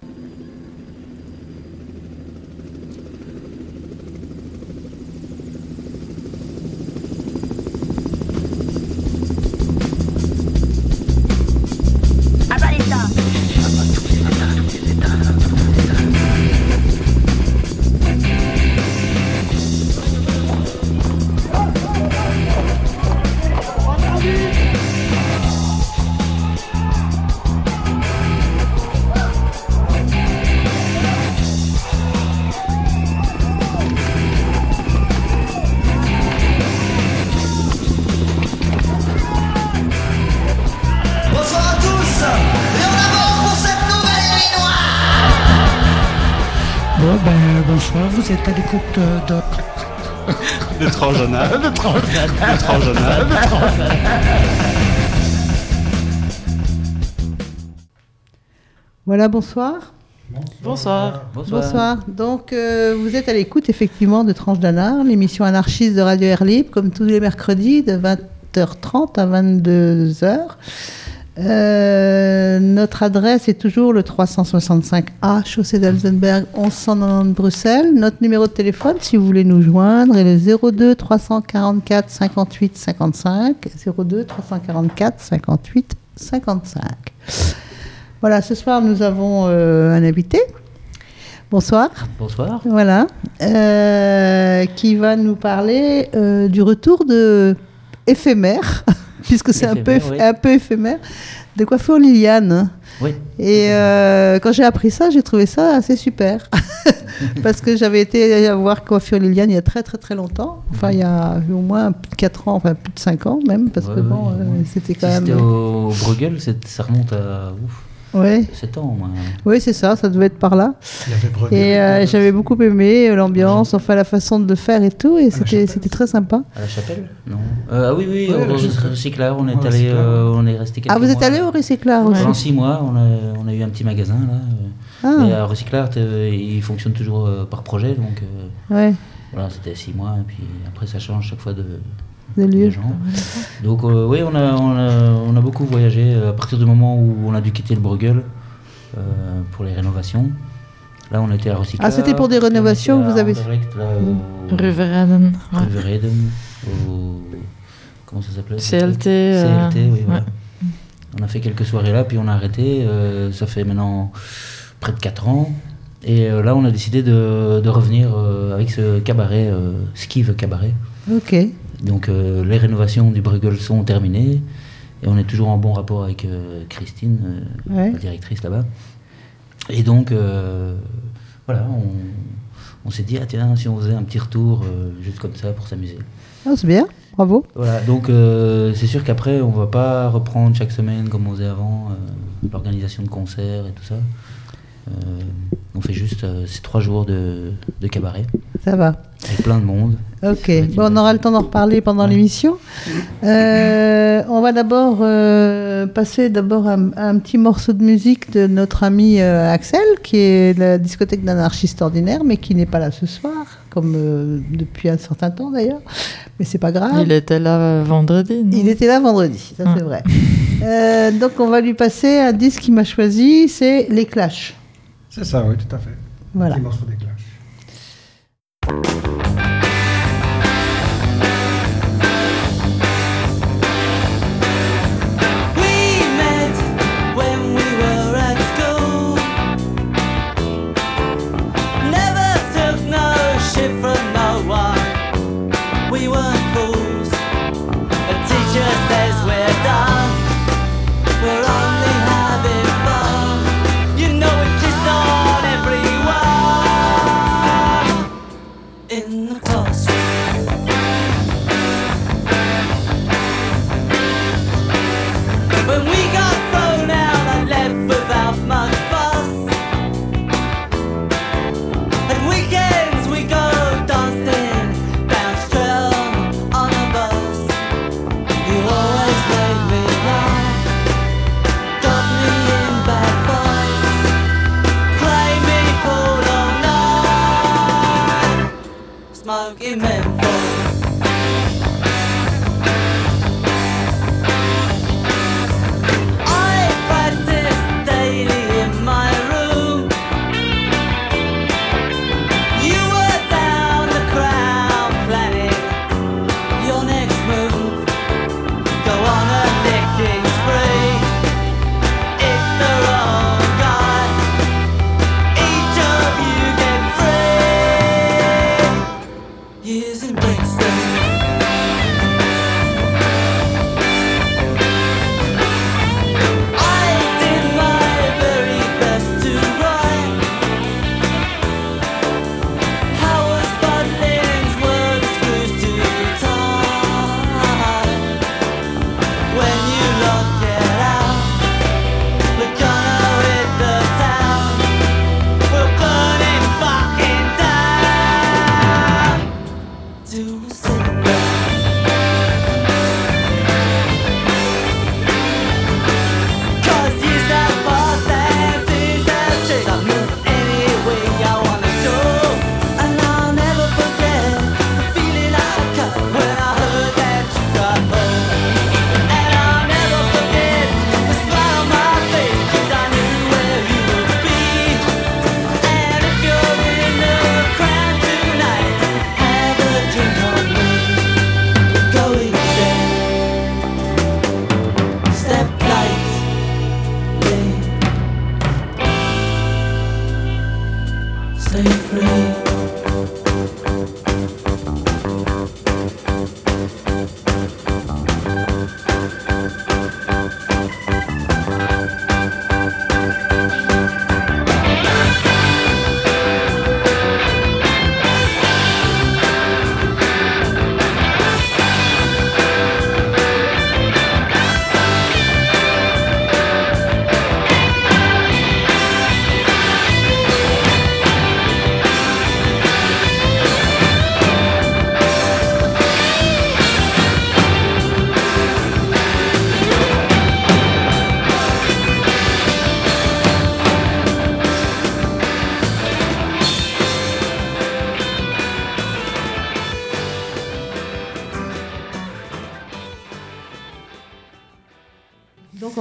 Bonsoir, vous êtes à l'écoute de Transjana. Voilà, bonsoir. Bonsoir. Donc, vous êtes à l'écoute effectivement de Tranche d'Anard, l'émission anarchiste de Radio Air Libre, comme tous les mercredis, de 20h30 à 22h. Notre adresse est toujours le 365A, chaussée d'Alzenberg, 1190 Bruxelles. Notre numéro de téléphone, si vous voulez nous joindre, est le 02 344 58 55. 02 344 58 55. Voilà, ce soir, nous avons un invité. Bonsoir. Bonsoir. Voilà. Qui va nous parler du retour de éphémère. Puisque c'est un peu éphémère, de Coiffure Liliane. Oui. Et quand j'ai appris ça, j'ai trouvé ça assez super. Parce que j'avais été voir Coiffure Liliane il y a très très très longtemps. Enfin, il y a au moins plus de 4 ans, enfin plus de 5 ans même. Parce que bon, c'était quand même... C'était au Bruegel, ça remonte à... Ouf. Ouais. 7 ans, moi. Oui, c'est ça devait être par là. Et j'avais beaucoup aimé l'ambiance, enfin la façon de le faire et tout, et c'était très sympa. À la chapelle ? Non. Oui, au Recyclard, on est allé, on est resté quelques mois. Ah, vous êtes allé au Recyclard aussi ? Pendant 6 mois, on a eu un petit magasin là. Et à Recyclard, il fonctionne toujours par projet, donc voilà, c'était 6 mois, et puis après ça change chaque fois de gens. Donc oui, on a beaucoup voyagé à partir du moment où on a dû quitter le Bruegel pour les rénovations. Là, on était à Recyclard. Ah, c'était pour des rénovations que vous avez... Rue Verheden. Rue Verheden, comment ça s'appelait ? CLT. CLT, oui, voilà. On a fait quelques soirées là, puis on a arrêté. Ça fait maintenant près de 4 ans. Et là, on a décidé de revenir avec ce cabaret, Skive Cabaret. Ok. Donc les rénovations du Bruegel sont terminées et on est toujours en bon rapport avec Christine, la directrice là-bas. Et donc voilà, on s'est dit tiens, si on faisait un petit retour juste comme ça pour s'amuser. Ah, c'est bien, bravo. Voilà, donc c'est sûr qu'après on va pas reprendre chaque semaine comme on faisait avant, l'organisation de concerts et tout ça. On fait juste ces 3 jours de cabaret. Ça va. Avec plein de monde. Ok, bon, on aura le temps d'en reparler pendant l'émission. On va d'abord passer un petit morceau de musique de notre ami Axel, qui est de la discothèque d'anarchistes ordinaires, mais qui n'est pas là ce soir, comme depuis un certain temps d'ailleurs. Mais c'est pas grave. Il était là vendredi. Non ? Il était là vendredi, ça c'est vrai. Donc on va lui passer un disque qu'il m'a choisi, c'est Les Clash. C'est ça, oui, tout à fait. Voilà. Un petit morceau des Clash. In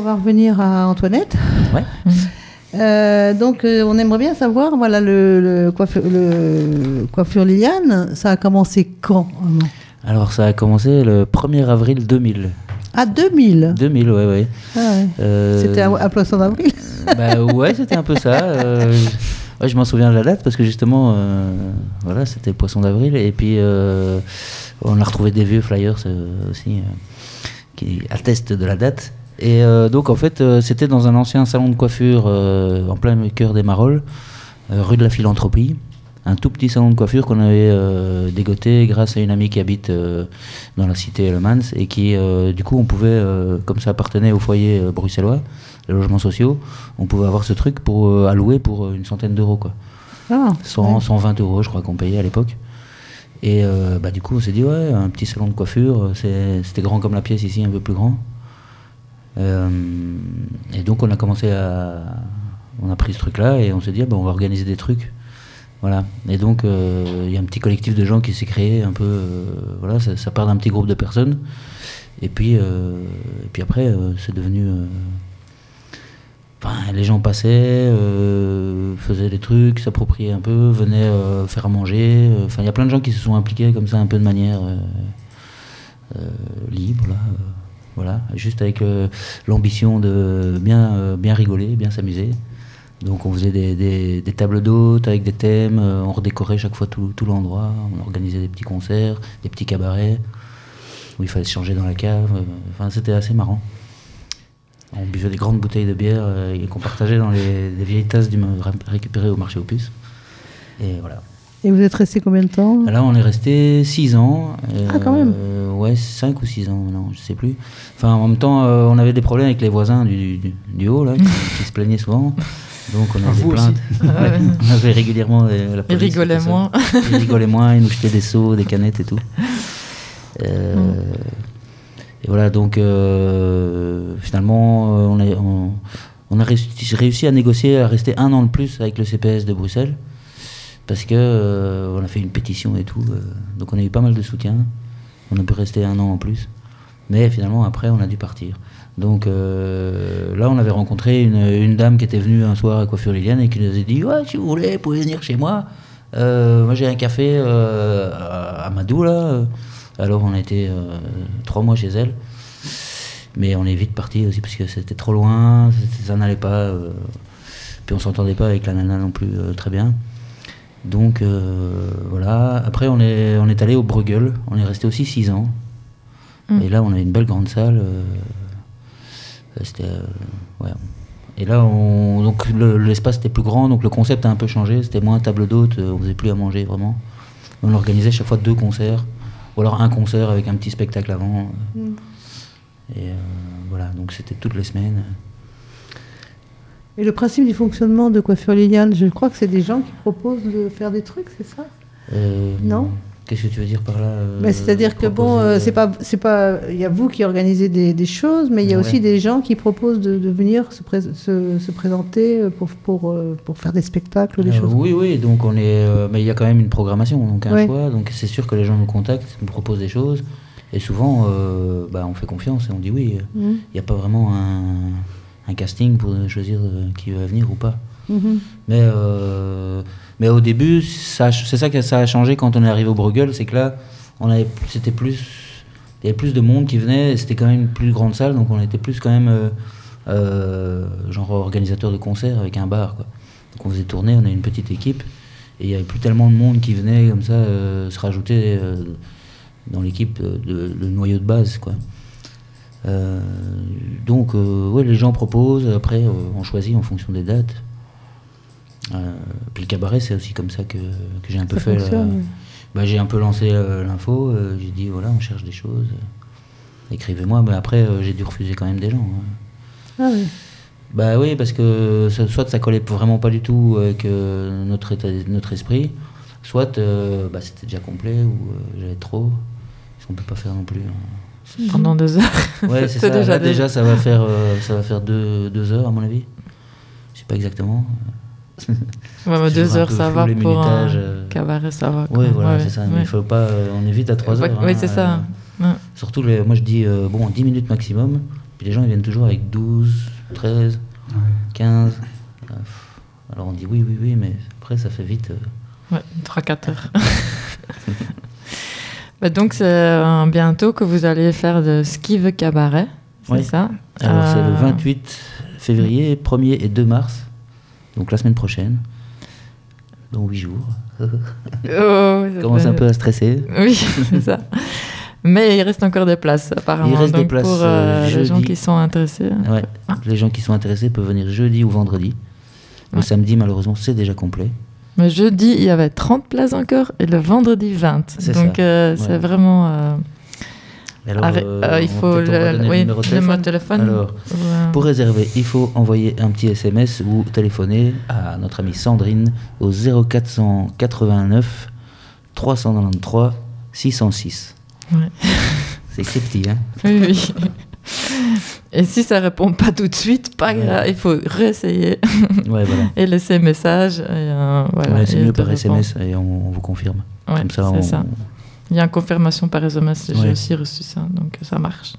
va revenir à Antoinette. Ouais. Donc, on aimerait bien savoir, voilà, le coiffure Liliane, ça a commencé quand? Alors, ça a commencé le 1er avril 2000. Ah, 2000? 2000, ouais. Ah ouais. C'était à Poisson d'avril? Ouais, c'était un peu ça. Ouais, je m'en souviens de la date parce que justement, voilà, c'était Poisson d'avril. Et puis, on a retrouvé des vieux flyers aussi qui attestent de la date. Et donc, en fait, c'était dans un ancien salon de coiffure en plein cœur des Marolles, rue de la Philanthropie. Un tout petit salon de coiffure qu'on avait dégoté grâce à une amie qui habite dans la cité Elemans et qui, du coup, on pouvait, comme ça appartenait au foyer bruxellois, les logements sociaux, on pouvait avoir ce truc pour allouer pour une centaine d'euros, quoi. 120 euros, je crois qu'on payait à l'époque. Et du coup, on s'est dit, ouais, un petit salon de coiffure, c'était grand comme la pièce ici, un peu plus grand. Et donc, on a pris ce truc-là et on s'est dit, on va organiser des trucs. Voilà. Et donc, il y a un petit collectif de gens qui s'est créé un peu. Voilà, ça part d'un petit groupe de personnes. Et puis après, c'est devenu. Les gens passaient, faisaient des trucs, s'appropriaient un peu, venaient faire à manger. Il y a plein de gens qui se sont impliqués comme ça, un peu de manière libre, là. Voilà, juste avec l'ambition de bien rigoler, bien s'amuser. Donc on faisait des tables d'hôtes avec des thèmes, on redécorait chaque fois tout l'endroit, on organisait des petits concerts, des petits cabarets, où il fallait se changer dans la cave, c'était assez marrant. On buvait des grandes bouteilles de bière qu'on partageait dans des vieilles tasses récupérées au marché aux puces. Et voilà. Et vous êtes resté combien de temps? Là, on est resté 6 ans. Quand même. Ouais, 5 ou 6 ans, non, je sais plus. En même temps, on avait des problèmes avec les voisins du haut, là, qui se plaignaient souvent. Donc on avait des plaintes. On avait régulièrement la police. Ils rigolaient moins. Ils rigolaient moins, ils nous jetaient des seaux, des canettes et tout. Et voilà, donc finalement, on a réussi à négocier, à rester 1 an de plus avec le CPS de Bruxelles. Parce que on a fait une pétition et tout. Donc on a eu pas mal de soutien. On a pu rester 1 an en plus. Mais finalement, après, on a dû partir. Donc là, on avait rencontré une dame qui était venue un soir à Coiffure Liliane et qui nous a dit « Ouais, si vous voulez, vous pouvez venir chez moi. Moi, j'ai un café à Madou, là. » Alors, on a été 3 mois chez elle. Mais on est vite parti aussi parce que c'était trop loin, ça n'allait pas. Puis on s'entendait pas avec la nana non plus très bien. Donc voilà. Après, on est allé au Bruegel. On est resté aussi 6 ans. Et là, on a une belle grande salle. C'était ouais. Et là, donc l'espace était plus grand, donc le concept a un peu changé. C'était moins table d'hôte, on faisait plus à manger vraiment. On organisait chaque fois 2 concerts, ou alors un concert avec un petit spectacle avant. Et voilà, donc c'était toutes les semaines. Et le principe du fonctionnement de Coiffure Liliane, je crois que c'est des gens qui proposent de faire des trucs, c'est ça? Non? Qu'est-ce que tu veux dire par là? C'est-à-dire que c'est pas, il y a vous qui organisez des choses, mais il y a aussi des gens qui proposent de venir se présenter pour faire des spectacles, des choses. Oui, donc mais il y a quand même une programmation, donc un choix. Donc c'est sûr que les gens nous contactent, nous proposent des choses, et souvent, on fait confiance et on dit oui. Il n'y a pas vraiment un casting pour choisir qui va venir ou pas. Mais au début, c'est ça que ça a changé quand on est arrivé au Bruegel, c'est que là, il y avait plus de monde qui venait, c'était quand même une plus grande salle, donc on était plus quand même genre organisateur de concerts avec un bar, quoi. Donc on faisait tourner, on a une petite équipe, et il n'y avait plus tellement de monde qui venait comme ça se rajouter dans l'équipe, le noyau de base, quoi. Donc les gens proposent, après on choisit en fonction des dates. Puis le cabaret, c'est aussi comme ça que j'ai un peu fait. J'ai un peu lancé l'info, j'ai dit voilà, on cherche des choses, écrivez-moi, mais après j'ai dû refuser quand même des gens. Ah oui. Bah oui, parce que soit ça collait vraiment pas du tout avec notre esprit, soit c'était déjà complet ou j'avais trop, parce qu'on peut pas faire non plus. Pendant 2 heures. Ouais, c'est ça. Déjà, ça va faire 2 heures à mon avis. Je sais pas exactement. 2 heures, ça va pour un cabaret, ça va. Oui, voilà, c'est ça. Mais il faut pas. On est vite à 3 heures. Oui, c'est ça. Surtout, moi je dis 10 minutes maximum. Puis les gens ils viennent toujours avec 12, 13, 15. Alors on dit oui, mais après ça fait vite. 3-4 heures. Donc c'est bientôt que vous allez faire de Skive Cabaret, c'est ça? Alors c'est le 28 février, 1er et 2 mars, donc la semaine prochaine, dans 8 jours. Commence un peu à stresser. Oui, c'est ça. Mais il reste encore des places, apparemment. Il reste des places pour les gens qui sont intéressés. Ouais, les gens qui sont intéressés peuvent venir jeudi ou vendredi. Le samedi, malheureusement, c'est déjà complet. Mais jeudi, il y avait 30 places encore et le vendredi, 20. Donc, c'est vraiment... Alors, il faut le numéro de téléphone. Alors, pour réserver, il faut envoyer un petit SMS ou téléphoner à notre amie Sandrine au 0489 393 606. Ouais. C'est écrit petit, hein? Oui. Et si ça répond pas tout de suite, pas grave, il faut réessayer. Voilà. Et laisser message. C'est mieux par SMS et on vous confirme. Ouais, comme ça, c'est ça. Il y a une confirmation par SMS, j'ai aussi reçu ça, donc ça marche.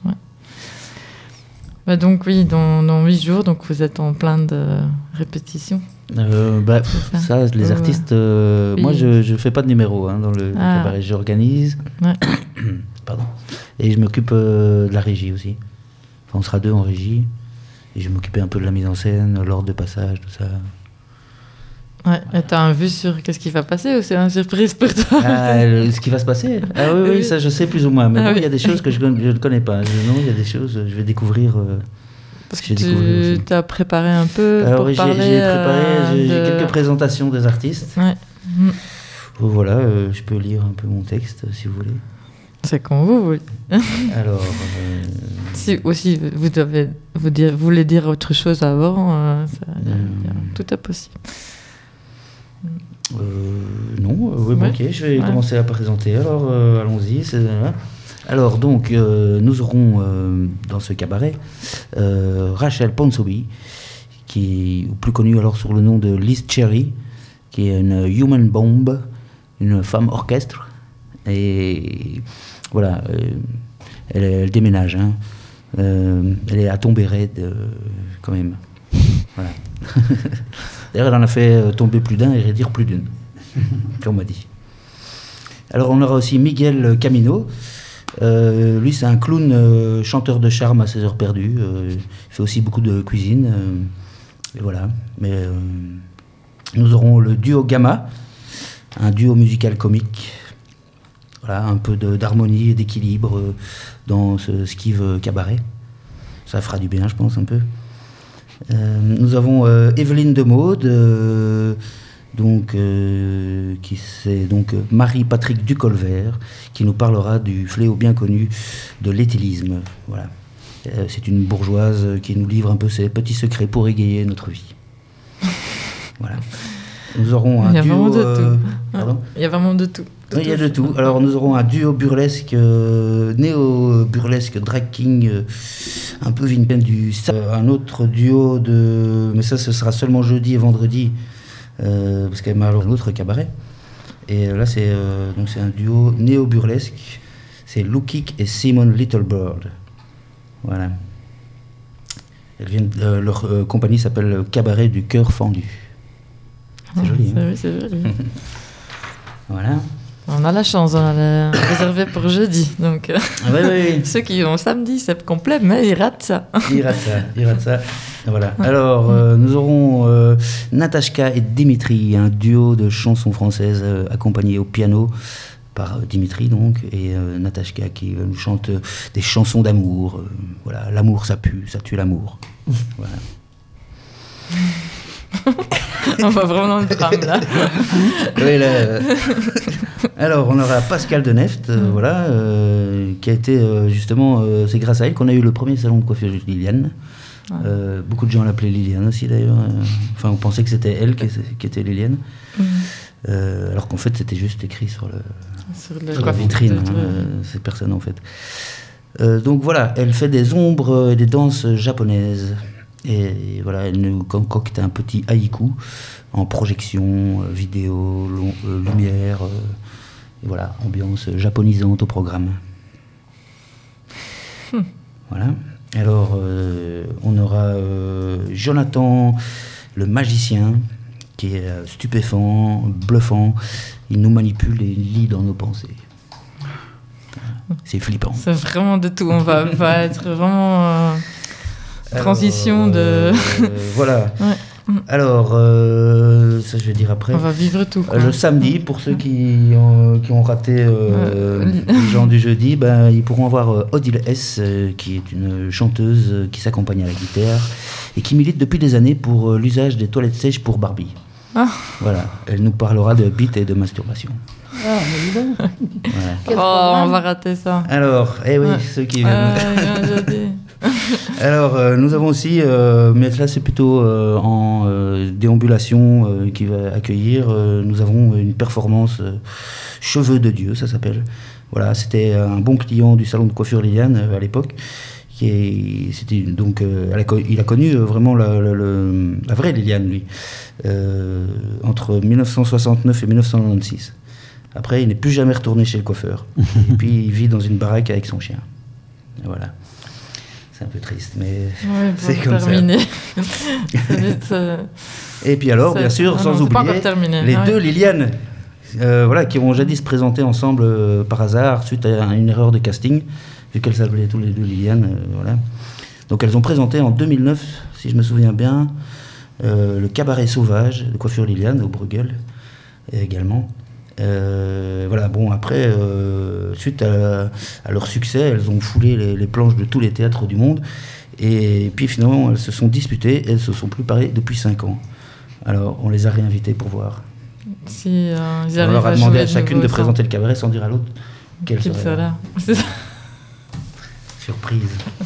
Donc oui, dans 8 jours, donc vous êtes en plein de répétitions. Ça, les artistes, moi je fais pas de numéro dans le cabaret, j'organise. Pardon. Et je m'occupe de la régie aussi. Enfin, on sera 2 en régie. Et je vais m'occuper un peu de la mise en scène, l'ordre de passage, tout ça. Ouais, et t'as un vue sur qu'est-ce qui va passer ou c'est une surprise pour toi? Ce qui va se passer? Oui, ça je sais plus ou moins. Mais il y a des choses que je ne connais pas. Il y a des choses que je vais découvrir. Parce que tu t'as préparé un peu pour parler. J'ai préparé, j'ai quelques présentations des artistes. Ouais. Voilà, je peux lire un peu mon texte si vous voulez. C'est comme vous voulez. Alors. Si aussi vous voulez dire autre chose avant, tout est possible. Non, ok, je vais commencer à présenter. Alors, allons-y. Alors, donc, nous aurons dans ce cabaret Rachel Ponsonby, qui est plus connue alors sur le nom de Liz Cherry, qui est une human bomb, une femme orchestre. Et voilà, elle déménage. Elle est à Tombéret quand même. Voilà. D'ailleurs, elle en a fait tomber plus d'un et rédire plus d'une, comme on m'a dit. Alors, on aura aussi Miguel Camino. Lui, c'est un clown chanteur de charme à ses heures perdues. Il fait aussi beaucoup de cuisine. Et voilà. Mais nous aurons le duo Gamma, un duo musical comique. Voilà, un peu d'harmonie et d'équilibre dans ce Skive Cabaret. Ça fera du bien, je pense, un peu. Nous avons Evelyne Demaude, qui c'est donc Marie-Patrick Ducolvert, qui nous parlera du fléau bien connu de l'éthylisme. Voilà. C'est une bourgeoise qui nous livre un peu ses petits secrets pour égayer notre vie. Voilà. Nous aurons un duo. Il y a vraiment de tout. Oui, il y a de tout. Alors nous aurons un duo burlesque, néo-burlesque, drag king, un peu vintage un autre duo mais ça ce sera seulement jeudi et vendredi, parce qu'elle m'a alors un autre cabaret. Et là c'est un duo néo-burlesque, c'est Lou Kick et Simon Littlebird. Voilà. Leur compagnie s'appelle le Cabaret du Cœur Fendu. C'est joli. C'est joli. Voilà. On a la chance, on a réservé pour jeudi. Donc, oui. Ceux qui vont samedi, c'est complet, mais ils ratent ça. Ils ratent ça. Voilà. Alors, nous aurons Natashka et Dimitri, un duo de chansons françaises accompagné au piano par Dimitri, donc, et Natashka qui nous chante des chansons d'amour. Voilà, l'amour, ça pue, ça tue l'amour. Voilà. On va vraiment le drame là. Oui, là. Alors, on aura Pascal Deneft, qui a été justement, c'est grâce à elle qu'on a eu le premier salon de coiffure de Liliane. Beaucoup de gens l'appelaient Liliane aussi d'ailleurs. Enfin, on pensait que c'était elle qui était Liliane. Alors qu'en fait, c'était juste écrit sur la vitrine. Cette personne en fait. Donc voilà, elle fait des ombres et des danses japonaises. Et voilà, elle nous concocte un petit haïku en projection, vidéo, lumière, et voilà, ambiance japonisante au programme. Voilà. Alors, on aura Jonathan, le magicien, qui est stupéfiant, bluffant. Il nous manipule et lit dans nos pensées. C'est flippant. C'est vraiment de tout. On va être vraiment transition de... voilà. Ouais. Alors, ça je vais dire après. On va vivre tout. Quoi. Le samedi, pour ceux qui ont raté les gens du jeudi, ils pourront avoir Odile S, qui est une chanteuse qui s'accompagne à la guitare et qui milite depuis des années pour l'usage des toilettes sèches pour Barbie. Ah. Voilà, elle nous parlera de bite et de masturbation. Ah, mais dis donc. Voilà. On va rater ça. Alors, ceux qui viennent. Alors, nous avons aussi, mais là c'est plutôt en déambulation qui va accueillir, nous avons une performance Cheveux de Dieu, ça s'appelle. Voilà, c'était un bon client du salon de coiffure Liliane à l'époque. C'était donc, il a connu vraiment la vraie Liliane, lui, entre 1969 et 1996. Après, il n'est plus jamais retourné chez le coiffeur. Et puis, il vit dans une baraque avec son chien. Et voilà. C'est un peu triste, mais c'est comme terminer. Ça. Et puis alors, bien sûr, sans oublier les deux Liliane, qui ont jadis présenté ensemble par hasard, suite à une erreur de casting, vu qu'elles s'appelaient tous les deux Liliane. Voilà. Donc elles ont présenté en 2009, si je me souviens bien, le cabaret sauvage de coiffure Liliane au Bruegel également. Voilà, bon, après, suite à leur succès, elles ont foulé les planches de tous les théâtres du monde, et puis finalement elles se sont disputées, elles se sont plus parlées depuis 5 ans. Alors on les a réinvitées pour voir. Si, on leur a demandé à chacune de présenter le cabaret sans dire à l'autre qu'elle serait là. Surprise.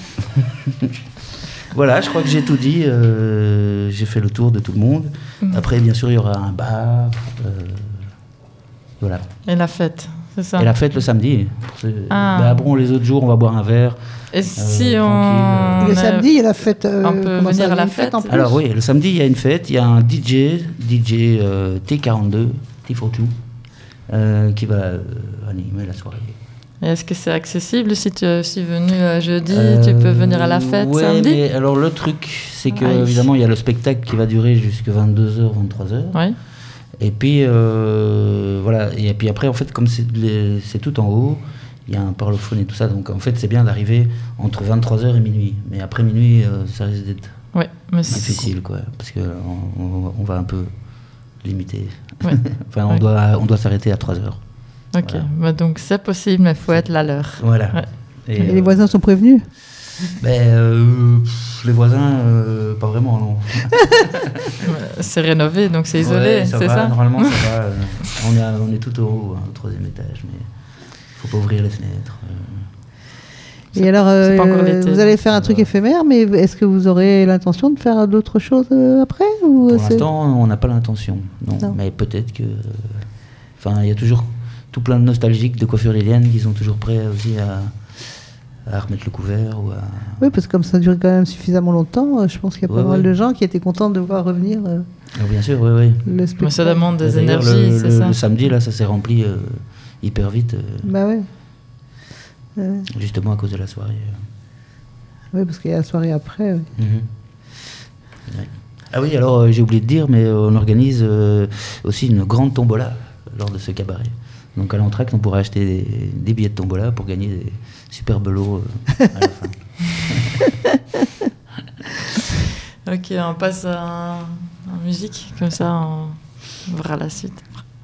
Voilà, je crois que j'ai tout dit, j'ai fait le tour de tout le monde. Après, bien sûr, il y aura un bar. Voilà. Et la fête, c'est ça. Et la fête le samedi. Bon, les autres jours, on va boire un verre. Et si on... Le samedi, il y a la fête. On peut venir à la fête en plus. Alors oui, le samedi, il y a une fête. Il y a un DJ T42, T42, qui va animer la soirée. Et est-ce que c'est accessible si tu es venu jeudi, tu peux venir à la fête samedi? Mais alors le truc, c'est que évidemment, il y a le spectacle qui va durer jusqu'à 22h, 23h. Oui. Et puis, voilà. Et puis après, en fait, comme c'est tout en haut, il y a un parlophone et tout ça. Donc, en fait, c'est bien d'arriver entre 23h et minuit. Mais après minuit, ça risque d'être difficile, quoi. Parce qu'on va un peu limiter. Ouais. Enfin, on doit s'arrêter à 3h. Ok. Voilà. Donc, c'est possible, mais il faut être là à l'heure. Voilà. Ouais. Et les voisins sont prévenus? Les voisins, pas vraiment, non. C'est rénové, donc c'est isolé, c'est ça? Normalement, ça va. On est tout au haut, au 3e étage, mais il ne faut pas ouvrir les fenêtres. Et alors, vous allez faire un truc éphémère, mais est-ce que vous aurez l'intention de faire d'autres choses après ou Pour l'instant, on n'a pas l'intention, non. Mais peut-être que... Enfin, il y a toujours tout plein de nostalgiques de coiffure Liliane qui sont toujours prêts aussi à remettre le couvert ou à... Oui, parce que comme ça dure quand même suffisamment longtemps, je pense qu'il y a pas mal de gens qui étaient contents de voir revenir bien sûr, oui. Mais ça demande des énergies, c'est ça. Le samedi, là, ça s'est rempli hyper vite. Justement à cause de la soirée. Oui, parce qu'il y a la soirée après. Oui. Ouais. Ah oui, alors j'ai oublié de dire, mais on organise aussi une grande tombola lors de ce cabaret. Donc à l'entracte, on pourra acheter des billets de tombola pour gagner des superbes lots à la fin. Ok, on passe à musique, comme ça on verra la suite.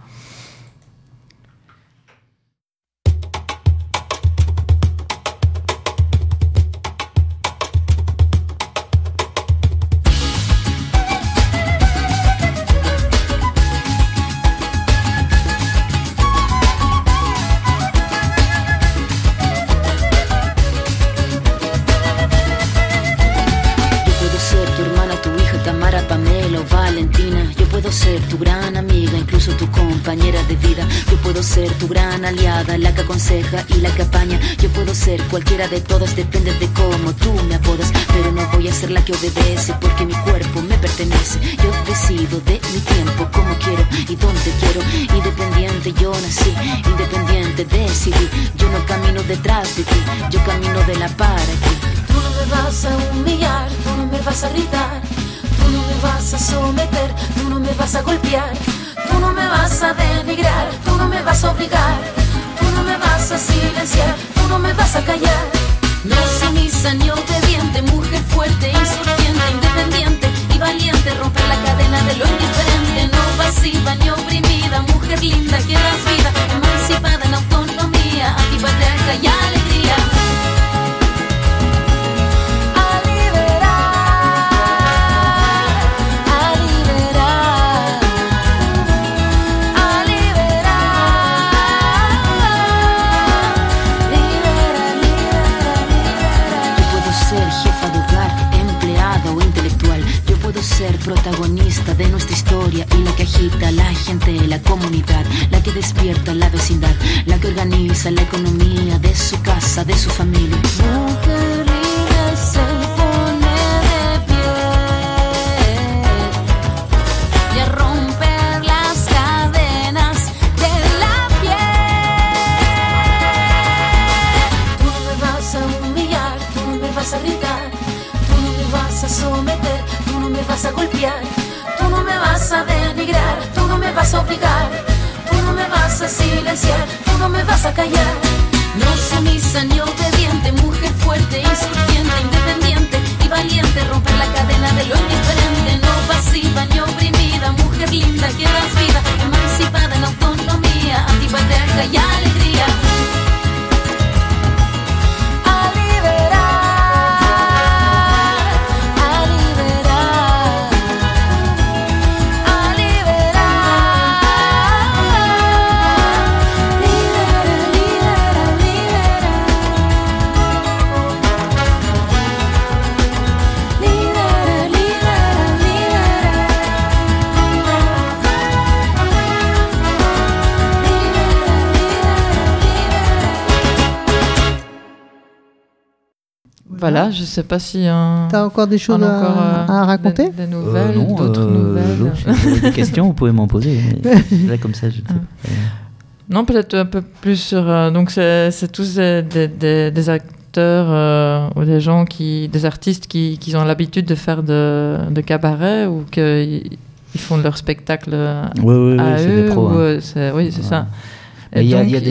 Tu gran amiga, incluso tu compañera de vida. Yo puedo ser tu gran aliada, la que aconseja y la que apaña. Yo puedo ser cualquiera de todas, depende de cómo tú me apodas. Pero no voy a ser la que obedece, porque mi cuerpo me pertenece. Yo decido de mi tiempo, como quiero y donde quiero. Independiente yo nací, independiente decidí. Yo no camino detrás de ti, yo camino de la para ti. Tú no me vas a humillar, tú no me vas a gritar, tú no me vas a someter, tú no me vas a golpear, tú no me vas a denigrar, tú no me vas a obligar, tú no me vas a silenciar, tú no me vas a callar. No sumisa ni obediente, mujer fuerte, insurgente, independiente y valiente, romper la cadena de lo indiferente, no pasiva ni oprimida, mujer linda que das vida, emancipada en autonomía, antipatriarca y alegría. Ser protagonista de nuestra historia y la que agita a la gente, la comunidad, la que despierta la vecindad, la que organiza la economía de su casa, de su familia. Mujer libre se pone de pie y a romper las cadenas de la piel. Tú no me vas a humillar, tú no me vas a gritar, tú no me vas a someter, tú no me vas a golpear, tú no me vas a denigrar, tú no me vas a obligar, tú no me vas a silenciar, tú no me vas a callar. No sumisa ni obediente, mujer fuerte, insurgente, independiente y valiente, romper la cadena de lo indiferente, no pasiva ni oprimida, mujer linda que das vida, emancipada en autonomía, antipatriarca y alegría. Voilà, je ne sais pas si... T'as encore des choses à raconter? Des nouvelles, non, d'autres nouvelles. Si vous avez des questions, vous pouvez m'en poser. Là, comme ça, je ne sais pas. Non, peut-être un peu plus sur... donc, c'est tous des acteurs ou des gens des artistes qui ont l'habitude de faire de cabaret ou qu'ils font leur spectacle à eux. C'est des pros. Oui, c'est ça. Il y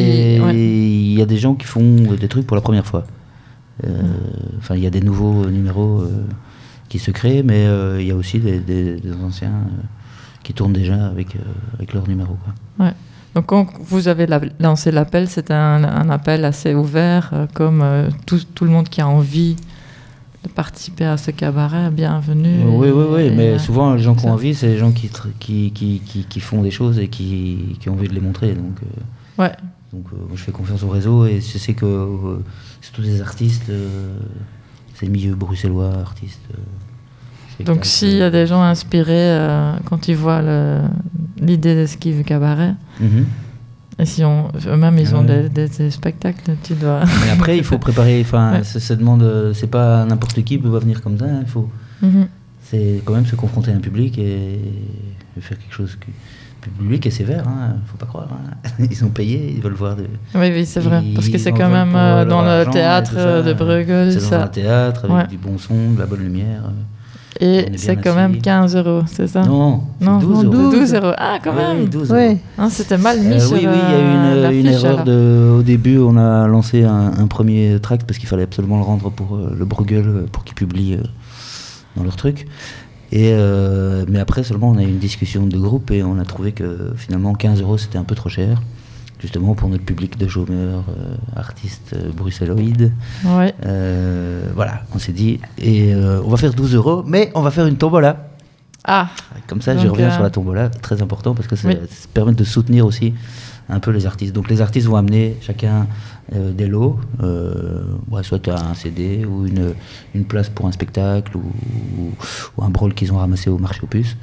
a des gens qui font des trucs pour la première fois. Enfin, il y a des nouveaux numéros qui se créent, mais il y a aussi des anciens qui tournent déjà avec leurs numéros, quoi. Ouais. Donc quand vous avez lancé l'appel, c'était un appel assez ouvert, comme tout le monde qui a envie de participer à ce cabaret, bienvenue. Oui, mais souvent les gens qui ont envie, c'est les gens qui font des choses et qui ont envie de les montrer. Donc, ouais. Donc je fais confiance au réseau et je sais que c'est tous des artistes, c'est le milieu bruxellois, artistes. Donc s'il y a des gens inspirés quand ils voient l'idée de Skive Cabaret, et si eux-mêmes ils ont des spectacles, tu dois... Mais après il faut préparer, enfin ça demande, c'est pas n'importe qui peut venir comme ça, il faut c'est quand même se confronter à un public et faire quelque chose que... Le public est sévère, faut pas croire. Ils sont payés, ils veulent voir. Oui, c'est vrai, parce que c'est quand même dans le théâtre de Bruegel. C'est dans un théâtre avec du bon son, de la bonne lumière. Et c'est quand même 15 €, c'est ça? Non, 12 €. 12 €. Ah, quand même. 12 €. Hein, c'était mal mis sur il y a eu une erreur. Au début, on a lancé un premier tract parce qu'il fallait absolument le rendre pour le Bruegel, pour qu'ils publient dans leur truc. Mais après seulement on a eu une discussion de groupe et on a trouvé que finalement 15 € c'était un peu trop cher, justement pour notre public de chômeurs, artistes bruxelloïdes. Ouais. Voilà, on s'est dit, et on va faire 12 €, mais on va faire une tombola. Ah. Comme ça, je reviens sur la tombola, très important parce que ça permet de soutenir aussi un peu les artistes. Donc les artistes vont amener chacun des lots, soit un CD ou une place pour un spectacle ou un brol qu'ils ont ramassé au marché aux puces.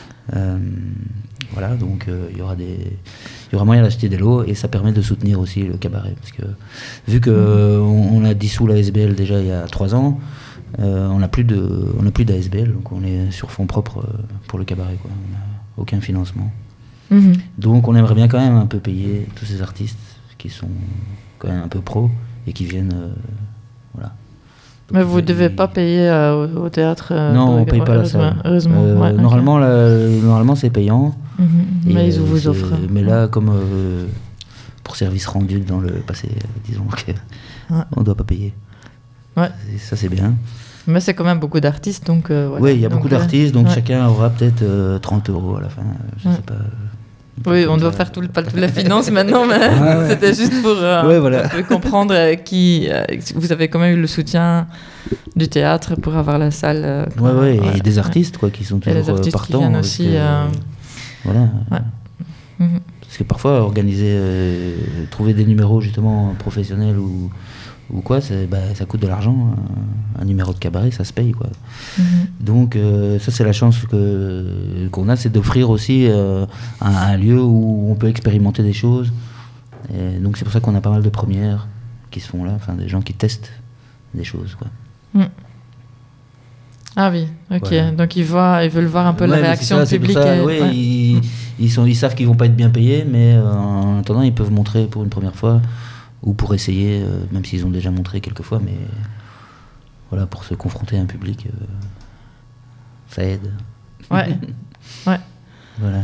Voilà, donc il y aura moyen d'acheter des lots et ça permet de soutenir aussi le cabaret. Parce que vu qu'on a dissous la SBL déjà il y a 3 ans, on n'a plus d'ASBL, donc on est sur fonds propres pour le cabaret, quoi. On n'a aucun financement. Donc on aimerait bien quand même un peu payer tous ces artistes qui sont quand même un peu pros et qui viennent Mais vous ne devez pas payer au théâtre Non, on ne paye pas la salle. Heureusement. Normalement, c'est payant. Mais ils vous offrent. Mais là, comme pour service rendu dans le passé, disons qu'on ne doit pas payer. Ouais. Ça, c'est bien. Mais c'est quand même beaucoup d'artistes, donc... Oui, il y a beaucoup d'artistes, donc chacun aura peut-être 30 € à la fin. Je ne sais pas... Oui, on doit faire pas toutes les finances maintenant, mais c'était juste pour un peu comprendre qui... vous avez quand même eu le soutien du théâtre pour avoir la salle. Et des artistes qui sont toujours partants. Qui viennent aussi. Voilà. Ouais. Parce que parfois, organiser, trouver des numéros justement professionnels ou quoi, ça coûte de l'argent. Un numéro de cabaret, ça se paye, quoi. Donc ça, c'est la chance qu'on a, c'est d'offrir aussi un lieu où on peut expérimenter des choses. Et donc c'est pour ça qu'on a pas mal de premières qui se font là, enfin des gens qui testent des choses, quoi. Ah oui, ok. Voilà. Donc ils veulent voir un peu la réaction publique. Ils savent qu'ils vont pas être bien payés, mais en attendant, ils peuvent montrer pour une première fois. Ou pour essayer, même s'ils ont déjà montré quelques fois, mais voilà, pour se confronter à un public, ça aide. Ouais. Voilà.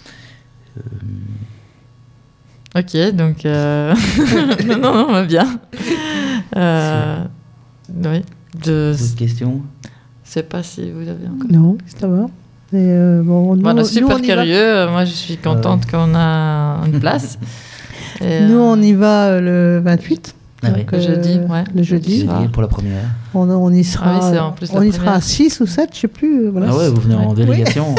Ok, donc... non, bien. Oui. D'autres questions ? Je sais pas si vous avez encore... Non, ça va. On est super curieux. Moi, je suis contente qu'on a une place. Nous, on y va le 28. Donc, le jeudi, Le jeudi pour la première. On y sera, on y sera à 6 ou 7, je ne sais plus. Voilà. Ah ouais, vous venez en délégation.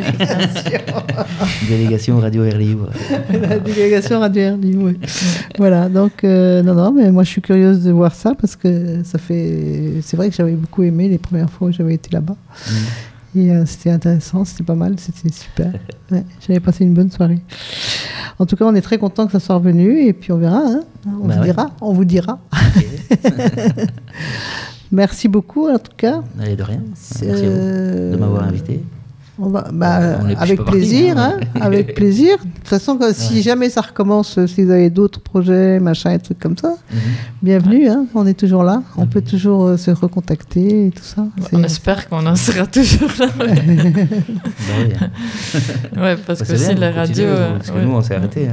Délégation Radio Air Libre. La délégation Radio Air Libre, oui. Voilà, donc, non, mais moi je suis curieuse de voir ça parce que c'est vrai que j'avais beaucoup aimé les premières fois où j'avais été là-bas. Et c'était intéressant, c'était pas mal, c'était super. J'avais passé une bonne soirée. En tout cas, on est très content que ça soit revenu et puis on verra. On vous dira. Okay. Merci beaucoup en tout cas. Et de rien. Merci à vous de m'avoir invité. Avec plaisir, avec plaisir. De toute façon, si jamais ça recommence, si vous avez d'autres projets, machin, et trucs comme ça, bienvenue, on est toujours là. On peut toujours se recontacter et tout ça. On espère qu'on en sera toujours là. Parce que si la radio... Parce que nous, on s'est arrêtés.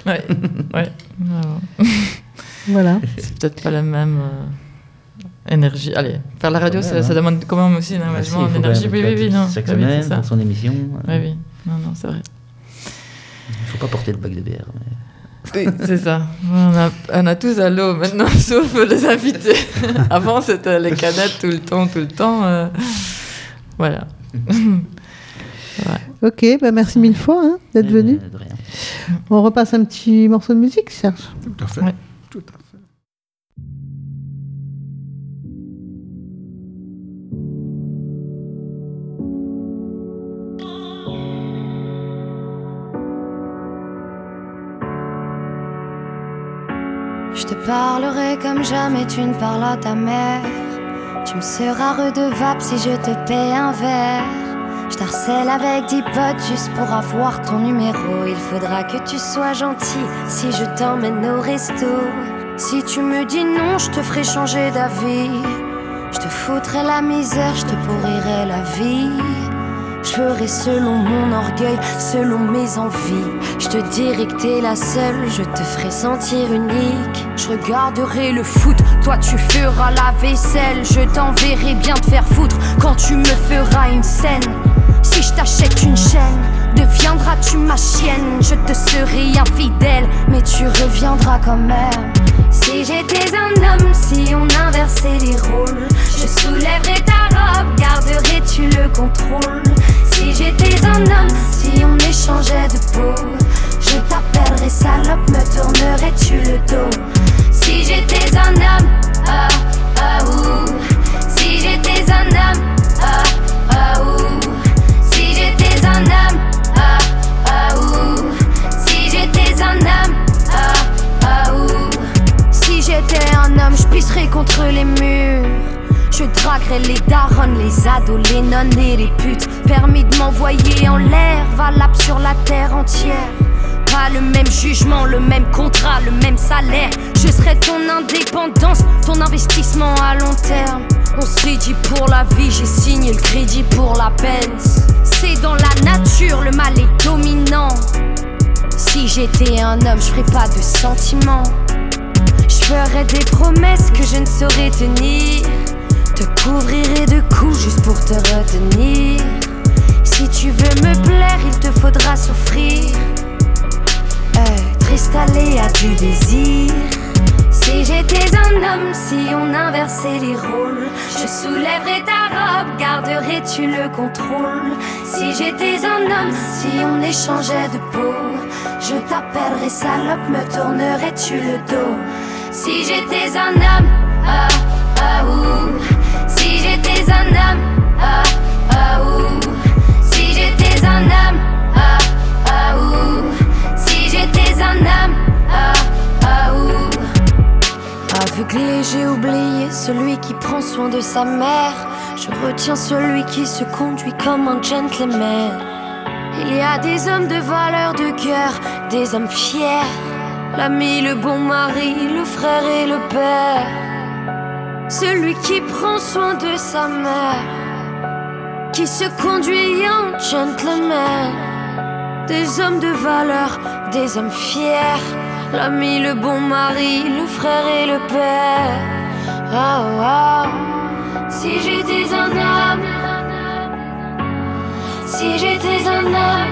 Voilà. C'est peut-être pas la même... énergie. Allez, faire la radio, ça demande quand même aussi énormément d'énergie. Oui, non. Chaque semaine, pour son émission. Oui. Non, c'est vrai. Il ne faut pas porter le bac de bière. Oui, c'est ça. On a tous à l'eau maintenant, sauf les invités. Avant, c'était les canettes tout le temps. Voilà. Ok, merci mille fois d'être venu. De rien. On repasse un petit morceau de musique, Serge. Tout à fait. Ouais. Tout à fait. Je te parlerai comme jamais tu ne parles à ta mère. Tu me seras redevable si je te paie un verre. Je t'harcèle avec 10 potes juste pour avoir ton numéro. Il faudra que tu sois gentil si je t'emmène au resto. Si tu me dis non, je te ferai changer d'avis. Je te foutrai la misère, je te pourrirai la vie. Je ferai selon mon orgueil, selon mes envies. Je te dirai que t'es la seule, je te ferai sentir unique. Je regarderai le foot, toi tu feras la vaisselle. Je t'enverrai bien te faire foutre quand tu me feras une scène. Si je t'achète une chaîne, deviendras-tu ma chienne. Je te serai infidèle, mais tu reviendras quand même. Si j'étais un homme, si on inversait les rôles, je soulèverais ta robe, garderais-tu le contrôle. Si j'étais un homme, si on échangeait de peau, je t'appellerais salope, me tournerais-tu le dos. Si j'étais un homme, ouh. Si j'étais un homme, ouh. Si j'étais un homme, ouh. Si j'étais un homme, ouh. Si j'étais un homme, je pisserais contre les murs. Je draguerais les darons, les ados, les nonnes et les putes. Permis de m'envoyer en l'air, valable sur la terre entière. pas le même jugement, le même contrat, le même salaire. Je serai ton indépendance, ton investissement à long terme. On s'est dit pour la vie, j'ai signé le crédit pour la peine. C'est dans la nature, le mal est dominant. Si j'étais un homme, je ferais pas de sentiments. Je ferais des promesses que je ne saurais tenir. Te couvrirai de coups juste pour te retenir. Si tu veux me plaire, il te faudra souffrir. Triste aléa du désir. Si j'étais un homme, si on inversait les rôles, je soulèverais ta robe, garderais-tu le contrôle? Si j'étais un homme, si on échangeait de peau, je t'appellerais salope, me tournerais-tu le dos? Si j'étais un homme, ah, ah, ouh. Si j'étais un homme, ah, ah, ouh. Si j'étais un homme, ah, ah, ouh. Si j'étais un homme, ah, ah, ouh. Aveuglé, j'ai oublié celui qui prend soin de sa mère. Je retiens celui qui se conduit comme un gentleman. Il y a des hommes de valeur, de cœur, des hommes fiers. L'ami, le bon mari, le frère et le père. Celui qui prend soin de sa mère, qui se conduit en gentleman. Des hommes de valeur, des hommes fiers. L'ami, le bon mari, le frère et le père. Oh, oh. Si j'étais un homme, si j'étais un homme,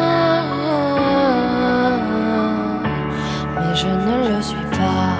mais je ne le suis pas.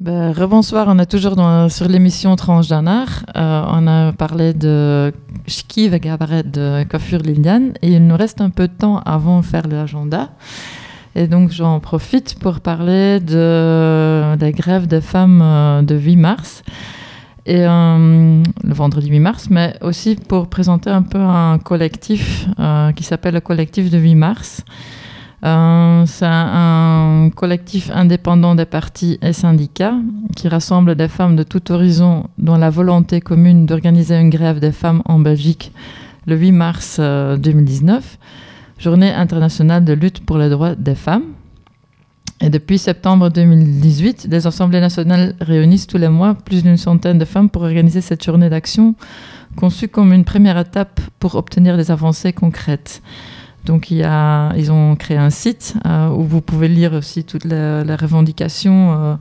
Rebonsoir, on est toujours sur l'émission Tranche d'un art. On a parlé de ski et cabaret de Coiffure Liliane et il nous reste un peu de temps avant de faire l'agenda. Et donc j'en profite pour parler des grèves des femmes de 8 mars, et, le vendredi 8 mars, mais aussi pour présenter un peu un collectif qui s'appelle le collectif de 8 mars. C'est un collectif indépendant des partis et syndicats qui rassemble des femmes de tout horizon dont la volonté commune d'organiser une grève des femmes en Belgique le 8 mars 2019, journée internationale de lutte pour les droits des femmes. Et depuis septembre 2018, des assemblées nationales réunissent tous les mois plus d'une centaine de femmes pour organiser cette journée d'action conçue comme une première étape pour obtenir des avancées concrètes. Donc ils ont créé un site où vous pouvez lire aussi toutes les revendications.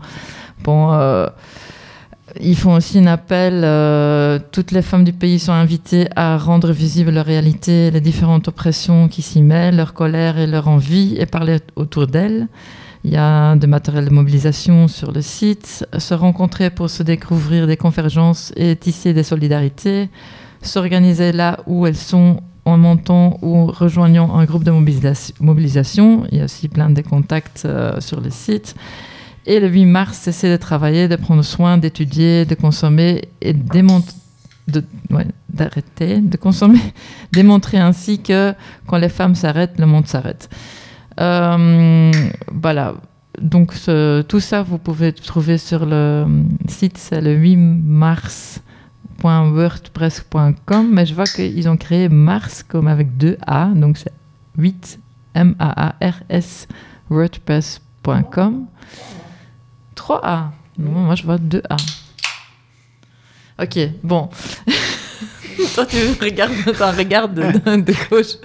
Ils font aussi un appel. Toutes les femmes du pays sont invitées à rendre visible leur réalité, les différentes oppressions qui s'y mêlent, leur colère et leur envie, et parler autour d'elles. Il y a des matériels de mobilisation sur le site, se rencontrer pour se découvrir des convergences et tisser des solidarités, s'organiser là où elles sont en montant ou rejoignant un groupe de mobilisation. Il y a aussi plein de contacts sur le site. Et le 8 mars, c'est de travailler, de prendre soin, d'étudier, de consommer et d'arrêter de consommer, démontrer ainsi que quand les femmes s'arrêtent, le monde s'arrête. Voilà. Donc tout ça, vous pouvez trouver sur le site, c'est le 8mars.wordpress.com, mais je vois qu'ils ont créé Mars comme avec 2 A, donc c'est 8 M-A-A-R-S wordpress.com. 3 A. Non, moi je vois 2 A. Ok, bon. Toi, tu regardes un regard de gauche,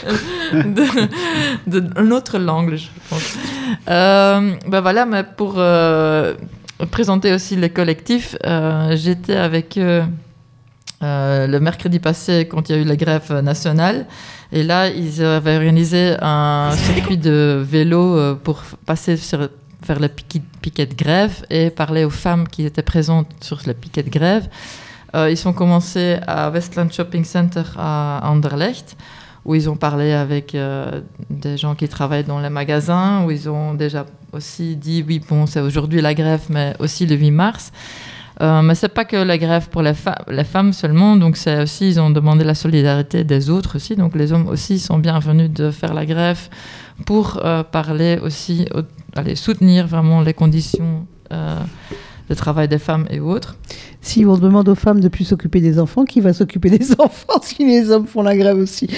d'un autre angle, je pense. Voilà, mais pour présenter aussi les collectifs, j'étais avec eux le mercredi passé quand il y a eu la grève nationale. Et là, ils avaient organisé un circuit de vélo pour passer vers le piquet de grève et parler aux femmes qui étaient présentes sur le piquet de grève. Ils ont commencé à Westland Shopping Center à Anderlecht, où ils ont parlé avec des gens qui travaillent dans les magasins, où ils ont déjà aussi dit, oui, bon, c'est aujourd'hui la grève, mais aussi le 8 mars. Mais c'est pas que la grève pour les femmes seulement, donc c'est aussi, ils ont demandé la solidarité des autres aussi, donc les hommes aussi sont bienvenus de faire la grève pour parler aussi, soutenir vraiment les conditions de travail des femmes et autres. Si on demande aux femmes de ne plus s'occuper des enfants, qui va s'occuper des enfants si les hommes font la grève aussi?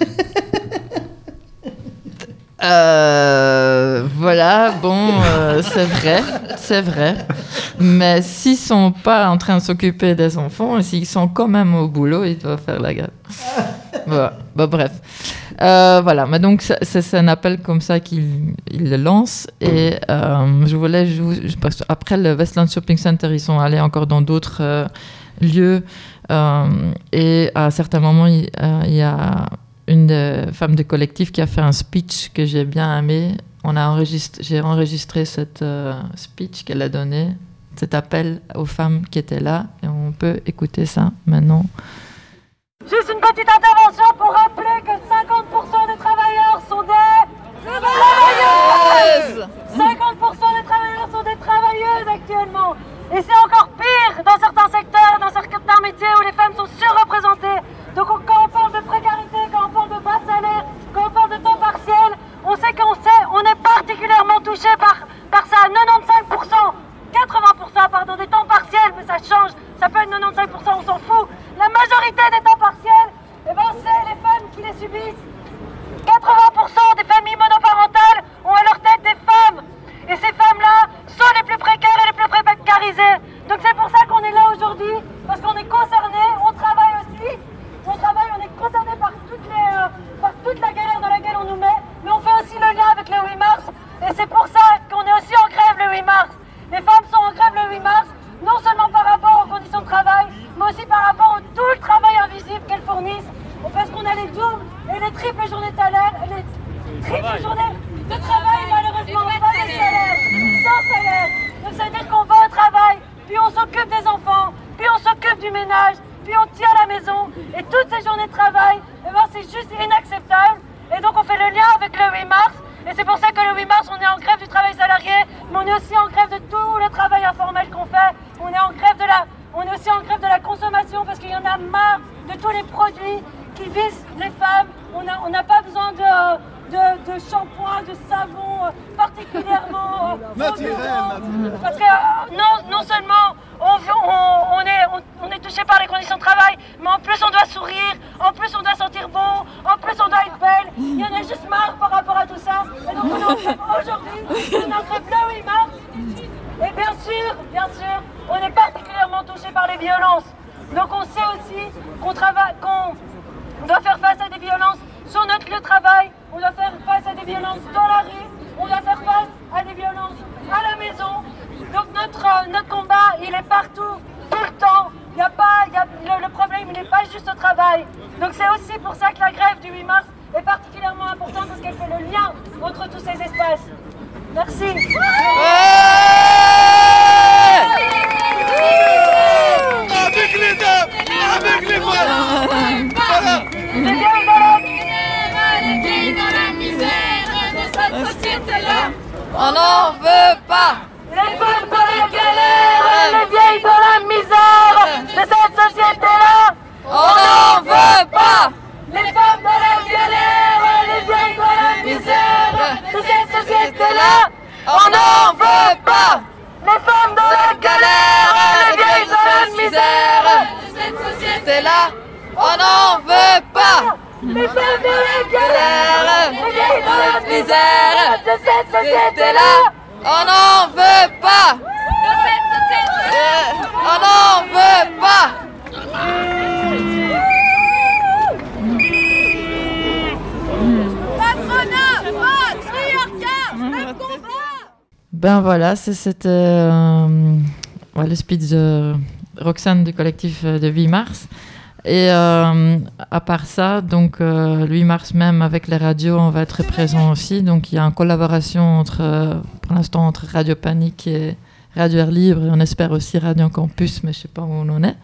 Voilà, bon, c'est vrai. Mais s'ils ne sont pas en train de s'occuper des enfants, s'ils sont quand même au boulot, ils doivent faire la grève. Voilà. Bon, bref. Voilà, mais donc c'est un appel comme ça qu'ils le lancent. Et je voulais, parce qu'après le Westland Shopping Center, ils sont allés encore dans d'autres lieux. Et à certains moments, il y a une des femmes du collectif qui a fait un speech que j'ai bien aimé. J'ai enregistré cette speech qu'elle a donné, cet appel aux femmes qui étaient là, et on peut écouter ça maintenant. Juste une petite intervention pour rappeler que 50% des travailleurs sont des travailleuses. 50% des travailleurs sont des travailleuses actuellement. Et c'est encore pire dans certains secteurs, dans certains métiers où les femmes sont surreprésentées. Donc quand on parle de précarité, quand on parle de bas salaire, quand on parle de temps partiel, on est particulièrement touché par ça. 95%, 80% des temps partiels, mais ça change, ça peut être 95%, on s'en fout. La majorité des temps partiels, c'est les femmes qui les subissent. 80% des familles monoparentales ont à leur tête des femmes. Et ces femmes-là sont les plus précaires et les plus précarisées. Donc c'est pour ça qu'on est là aujourd'hui, parce qu'on est concernés, on travaille aussi. On est concernés par toute la galère dans laquelle on nous met, mais on fait aussi le lien avec le 8 mars. Et c'est pour ça qu'on est aussi en grève le 8 mars. Les femmes sont en grève le 8 mars, non seulement par rapport aux conditions de travail, mais aussi par rapport à tout le travail invisible qu'elles fournissent. Parce qu'on a les doubles et les triples journées de salaire, et les triples journées de travail, malheureusement, pas de salaire, sans salaire. Donc ça veut dire qu'on va au du ménage, puis on tient la maison. Et toutes ces journées de travail, c'est juste inacceptable. Et donc on fait le lien avec le 8 mars. Et c'est pour ça que le 8 mars, on est en grève du travail salarié, mais on est aussi en grève de tout le travail informel qu'on fait. On est aussi en grève de la consommation parce qu'il y en a marre de tous les produits qui visent les femmes. On n'a pas besoin de shampoing, de savon particulièrement naturel. Parce que non seulement on est touché par les conditions de travail, mais en plus on doit sourire, en plus on doit sentir bon, en plus on doit être belle. Il y en a juste marre par rapport à tout ça. Et donc aujourd'hui, on est en grève le 8 mars. Et bien sûr, on est particulièrement touché par les violences. Donc on sait aussi qu'on doit faire face à des violences sur notre lieu de travail, on doit faire face à des violences dans la rue, on doit faire face à des violences à la maison. Donc notre combat, il est partout, tout le temps. Le problème, il n'est pas juste au travail. Donc c'est aussi pour ça que la grève du 8 mars est particulièrement importante parce qu'elle fait le lien entre tous ces espaces. Merci. Avec les dames, avec les femmes. Voilà. Les vieilles dans la misère de cette société-là. On n'en veut pas. Les femmes dans la galère, les vieilles dans la misère de cette société-là. On n'en veut pas. Les femmes dans la galère, les vieilles dans la misère de cette société-là. On n'en veut pas. Les femmes dans la galère, les vieilles dans la misère de cette société-là. On n'en veut pas. Les femmes dans la galère, les vieilles dans la misère de cette société-là. On n'en veut pas. On n'en veut pas. Ben voilà, c'était le speech de Roxane du collectif de 8 mars. Et à part ça, donc le 8 mars même avec les radios, on va être présent aussi. Donc il y a une collaboration pour l'instant entre Radio Panique et Radio Air Libre. Et on espère aussi Radio Campus, mais je ne sais pas où on en est.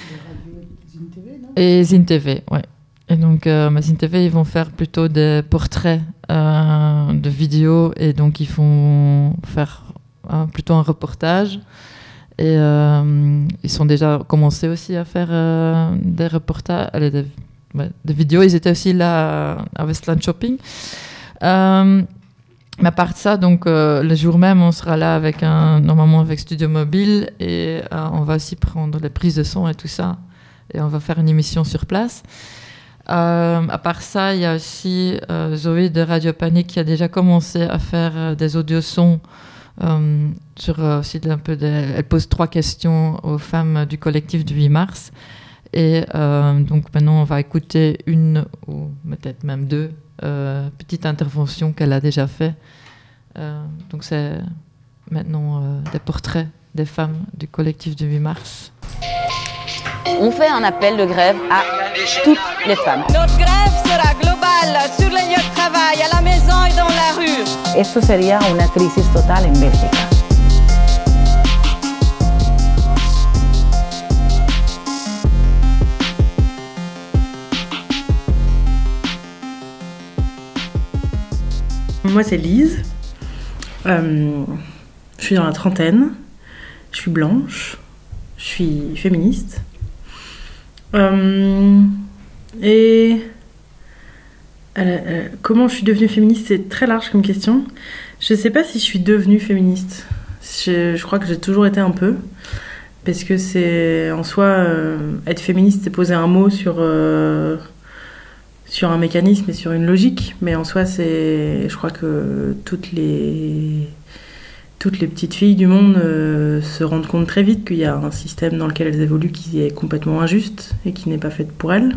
Et Zine TV, ouais. Et donc Zine TV, ils vont faire plutôt des portraits de vidéos. Et donc ils vont faire plutôt un reportage. Et ils sont déjà commencé aussi à faire des reportages, des vidéos. Ils étaient aussi là à Westland Shopping. Mais à part de ça, donc le jour même, on sera là normalement avec Studio Mobile et on va aussi prendre les prises de son et tout ça. Et on va faire une émission sur place. À part ça, il y a aussi Zoé de Radio Panique qui a déjà commencé à faire des audiosons. Sur aussi elle pose 3 questions aux femmes du collectif du 8 mars et donc maintenant on va écouter une ou peut-être même 2 petites interventions qu'elle a déjà fait. Donc c'est maintenant des portraits des femmes du collectif du 8 mars. On fait un appel de grève à toutes les femmes. Notre grève sera globale sur les lieux de travail, à la maison et dans la rue. Esto sería una crisis total en Bélgica. Moi, c'est Lise. Je suis dans la trentaine. Je suis blanche. Je suis féministe. Et comment je suis devenue féministe, c'est très large comme question. Je ne sais pas si je suis devenue féministe. Je crois que j'ai toujours été un peu. Parce que c'est, en soi, être féministe, c'est poser un mot sur un mécanisme et sur une logique. Mais en soi, je crois que toutes les petites filles du monde se rendent compte très vite qu'il y a un système dans lequel elles évoluent qui est complètement injuste et qui n'est pas fait pour elles.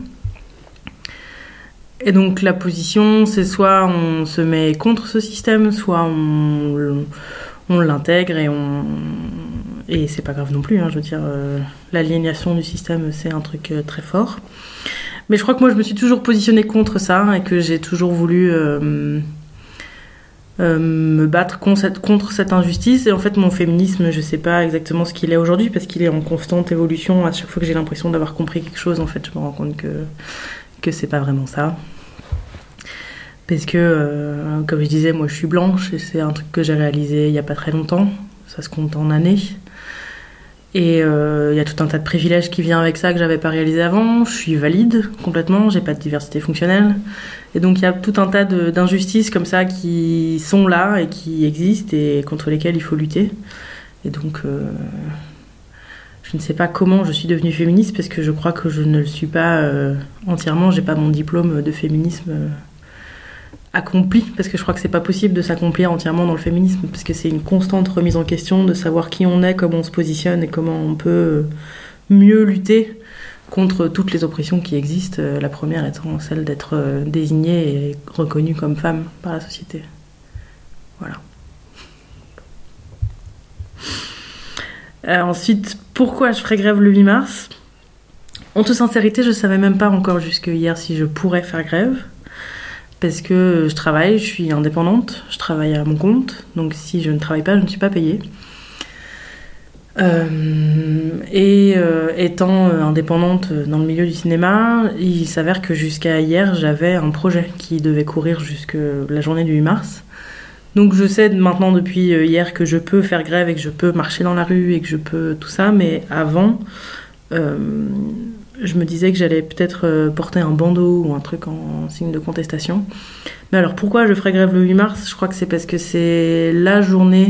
Et donc la position, c'est soit on se met contre ce système, soit on l'intègre et c'est pas grave non plus, hein, je veux dire, l'aliénation du système, c'est un truc très fort. Mais je crois que moi, je me suis toujours positionnée contre ça et que j'ai toujours voulu me battre contre cette injustice. Et en fait, mon féminisme, je sais pas exactement ce qu'il est aujourd'hui parce qu'il est en constante évolution. À chaque fois que j'ai l'impression d'avoir compris quelque chose, en fait, je me rends compte que c'est pas vraiment ça. Parce que, comme je disais, moi je suis blanche et c'est un truc que j'ai réalisé il y a pas très longtemps. Ça se compte en années. Et il y a tout un tas de privilèges qui viennent avec ça que j'avais pas réalisé avant. Je suis valide complètement, j'ai pas de diversité fonctionnelle. Et donc il y a tout un tas d'injustices comme ça qui sont là et qui existent et contre lesquelles il faut lutter. Et donc je ne sais pas comment je suis devenue féministe parce que je crois que je ne le suis pas entièrement. J'ai pas mon diplôme de féminisme accompli parce que je crois que c'est pas possible de s'accomplir entièrement dans le féminisme parce que c'est une constante remise en question de savoir qui on est, comment on se positionne et comment on peut mieux lutter contre toutes les oppressions qui existent, la première étant celle d'être désignée et reconnue comme femme par la société. Voilà. Ensuite, pourquoi je ferais grève le 8 mars ? En toute sincérité, je savais même pas encore jusque hier si je pourrais faire grève. Parce que je travaille, je suis indépendante, je travaille à mon compte, donc si je ne travaille pas, je ne suis pas payée. Étant indépendante dans le milieu du cinéma, il s'avère que jusqu'à hier, j'avais un projet qui devait courir jusqu'à la journée du 8 mars. Donc je sais maintenant depuis hier que je peux faire grève et que je peux marcher dans la rue et que je peux tout ça, mais avant... je me disais que j'allais peut-être porter un bandeau ou un truc en signe de contestation. Mais alors pourquoi je ferais grève le 8 mars ? Je crois que c'est parce que c'est la journée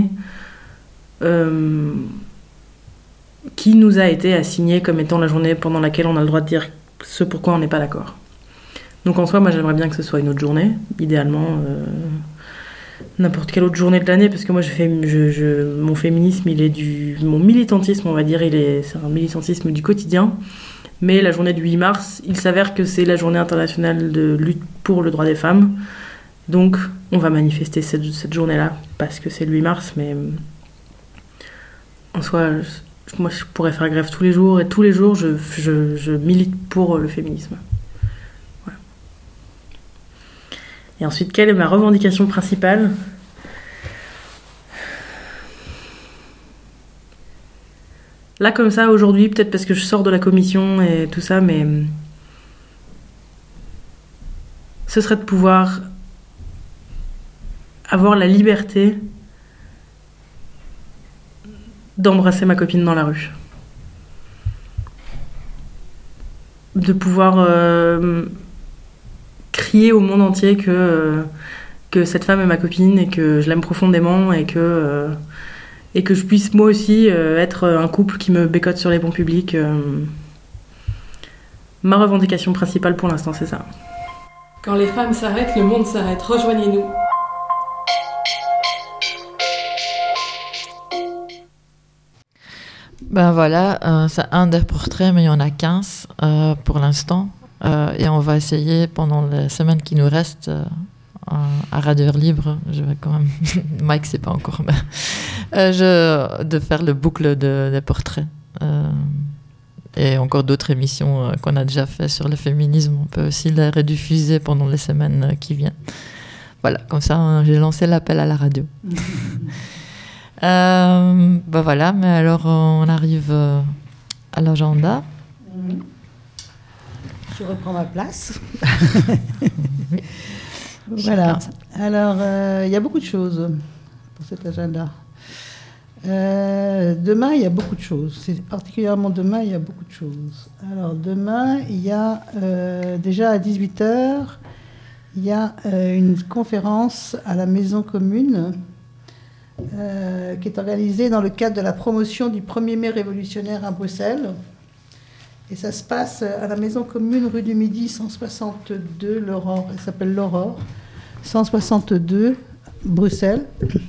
qui nous a été assignée comme étant la journée pendant laquelle on a le droit de dire ce pourquoi on n'est pas d'accord. Donc en soi, moi j'aimerais bien que ce soit une autre journée, idéalement n'importe quelle autre journée de l'année, parce que moi mon féminisme, mon militantisme, on va dire, c'est un militantisme du quotidien. Mais la journée du 8 mars, il s'avère que c'est la journée internationale de lutte pour le droit des femmes. Donc, on va manifester cette journée-là, parce que c'est le 8 mars, mais en soi, moi, je pourrais faire grève tous les jours, et tous les jours, je milite pour le féminisme. Voilà. Et ensuite, quelle est ma revendication principale ? Là, comme ça, aujourd'hui, peut-être parce que je sors de la commission et tout ça, mais ce serait de pouvoir avoir la liberté d'embrasser ma copine dans la rue. De pouvoir crier au monde entier que cette femme est ma copine et que je l'aime profondément et que je puisse moi aussi être un couple qui me bécote sur les ponts publics. Ma revendication principale pour l'instant, c'est ça. Quand les femmes s'arrêtent, le monde s'arrête. Rejoignez-nous. Ben voilà, c'est un des portraits, mais il y en a 15 pour l'instant. Et on va essayer pendant les semaines qui nous restent... à Radio Libre, je vais quand même... Mike, c'est pas encore... Mais, de faire le boucle des portraits. Et encore d'autres émissions qu'on a déjà fait sur le féminisme. On peut aussi les rediffuser pendant les semaines qui viennent. Voilà, comme ça, j'ai lancé l'appel à la radio. Ben voilà, mais alors on arrive à l'agenda. Je reprends ma place. Voilà. Alors, il y a beaucoup de choses pour cet agenda. Demain, il y a beaucoup de choses. C'est particulièrement demain, il y a beaucoup de choses. Alors, demain, il y a déjà à 18h, il y a une conférence à la Maison Commune qui est organisée dans le cadre de la promotion du 1er mai révolutionnaire à Bruxelles. Et ça se passe à la Maison Commune, rue du Midi, 162, l'Aurore. Elle s'appelle l'Aurore, 162, Bruxelles.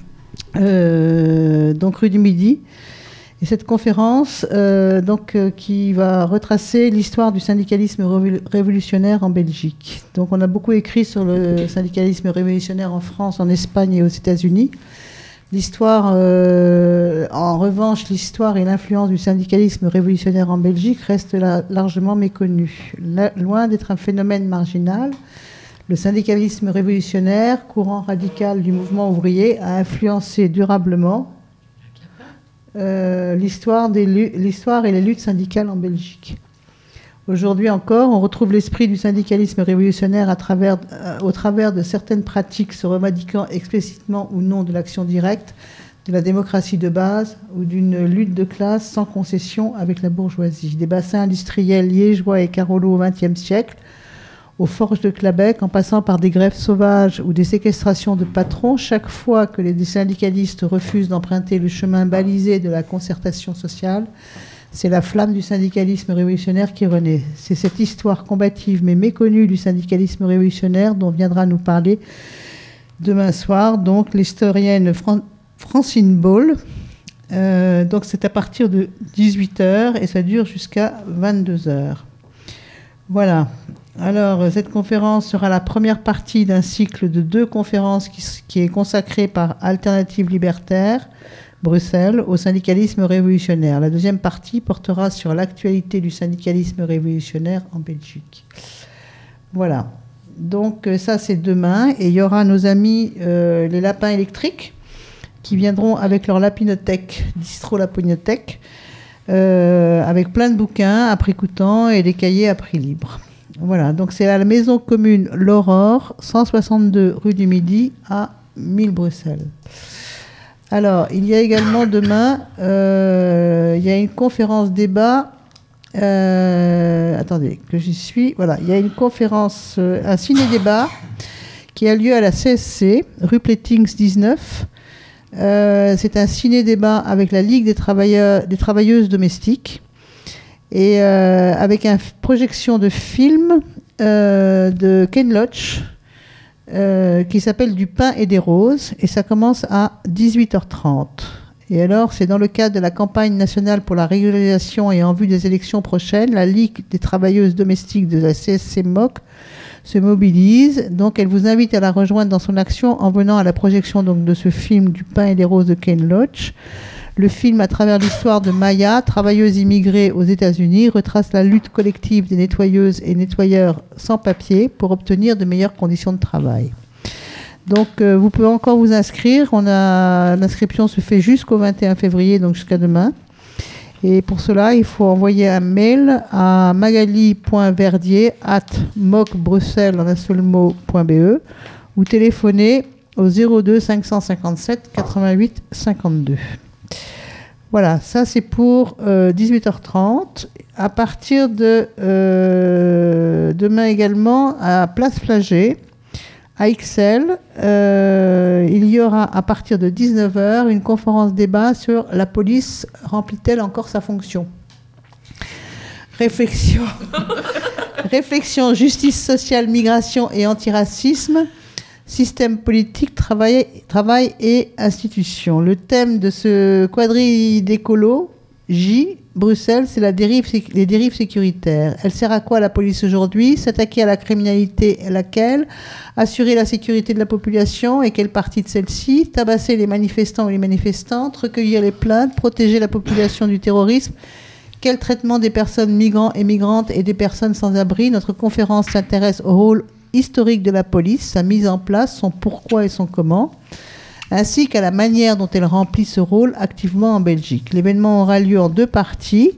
Donc rue du Midi. Et cette conférence, qui va retracer l'histoire du syndicalisme révolutionnaire en Belgique. Donc on a beaucoup écrit sur le syndicalisme révolutionnaire en France, en Espagne et aux États-Unis. L'histoire, en revanche, l'histoire et l'influence du syndicalisme révolutionnaire en Belgique restent largement méconnues. Loin d'être un phénomène marginal, Le syndicalisme révolutionnaire, courant radical du mouvement ouvrier, a influencé durablement l'histoire et les luttes syndicales en Belgique. Aujourd'hui encore, on retrouve l'esprit du syndicalisme révolutionnaire au travers de certaines pratiques se revendiquant explicitement ou non de l'action directe, de la démocratie de base ou d'une lutte de classe sans concession avec la bourgeoisie. Des bassins industriels liégeois et carolos au XXe siècle, aux forges de Clabec, en passant par des grèves sauvages ou des séquestrations de patrons, chaque fois que les syndicalistes refusent d'emprunter le chemin balisé de la concertation sociale, c'est la flamme du syndicalisme révolutionnaire qui renaît. C'est cette histoire combative mais méconnue du syndicalisme révolutionnaire dont viendra nous parler demain soir, donc l'historienne Francine Ball. Donc c'est à partir de 18h et ça dure jusqu'à 22h. Voilà. Alors, cette conférence sera la première partie d'un cycle de 2 conférences qui est consacré par Alternative Libertaire, Bruxelles, au syndicalisme révolutionnaire. La deuxième partie portera sur l'actualité du syndicalisme révolutionnaire en Belgique. Voilà. Donc, ça, c'est demain. Et il y aura nos amis les lapins électriques qui viendront avec leur lapinothèque, distro-lapinothèque, avec plein de bouquins à prix coûtant et des cahiers à prix libre. Voilà, donc c'est à la maison commune L'Aurore, 162 rue du Midi, à 1000 Bruxelles. Alors, il y a également demain, il y a une conférence débat. Attendez, que j'y suis. Voilà, il y a une conférence, un ciné-débat qui a lieu à la CSC, rue Plétings 19. C'est un ciné-débat avec la Ligue des travailleuses domestiques. Et avec une projection de film de Ken Loach qui s'appelle Du pain et des roses, et ça commence à 18h30. Et alors, c'est dans le cadre de la campagne nationale pour la régularisation et en vue des élections prochaines, la Ligue des travailleuses domestiques de la CSC MOC se mobilise. Donc, elle vous invite à la rejoindre dans son action en venant à la projection donc, de ce film Du pain et des roses de Ken Loach. Le film, à travers l'histoire de Maya, travailleuse immigrée aux États-Unis, retrace la lutte collective des nettoyeuses et nettoyeurs sans papier pour obtenir de meilleures conditions de travail. Donc, vous pouvez encore vous inscrire. L'inscription se fait jusqu'au 21 février, donc jusqu'à demain. Et pour cela, il faut envoyer un mail à magali.verdier@mocbruxelles.be ou téléphoner au 02 557 88 52. Voilà, ça c'est pour 18h30. À partir de demain également, à Place Flagey, à Ixelles, il y aura à partir de 19h une conférence débat sur la police remplit-elle encore sa fonction ? Réflexion, justice sociale, migration et antiracisme. Système politique, travail et institutions. Le thème de ce quadri-d'écolo, J, Bruxelles, c'est les dérives sécuritaires. Elle sert à quoi la police aujourd'hui ? S'attaquer à la criminalité, laquelle ? Assurer la sécurité de la population et quelle partie de celle-ci ? Tabasser les manifestants ou les manifestantes ? Recueillir les plaintes ? Protéger la population du terrorisme ? Quel traitement des personnes migrants et migrantes et des personnes sans abri ? Notre conférence s'intéresse au rôle historique de la police, sa mise en place, son pourquoi et son comment, ainsi qu'à la manière dont elle remplit ce rôle activement en Belgique. L'événement aura lieu en 2 parties,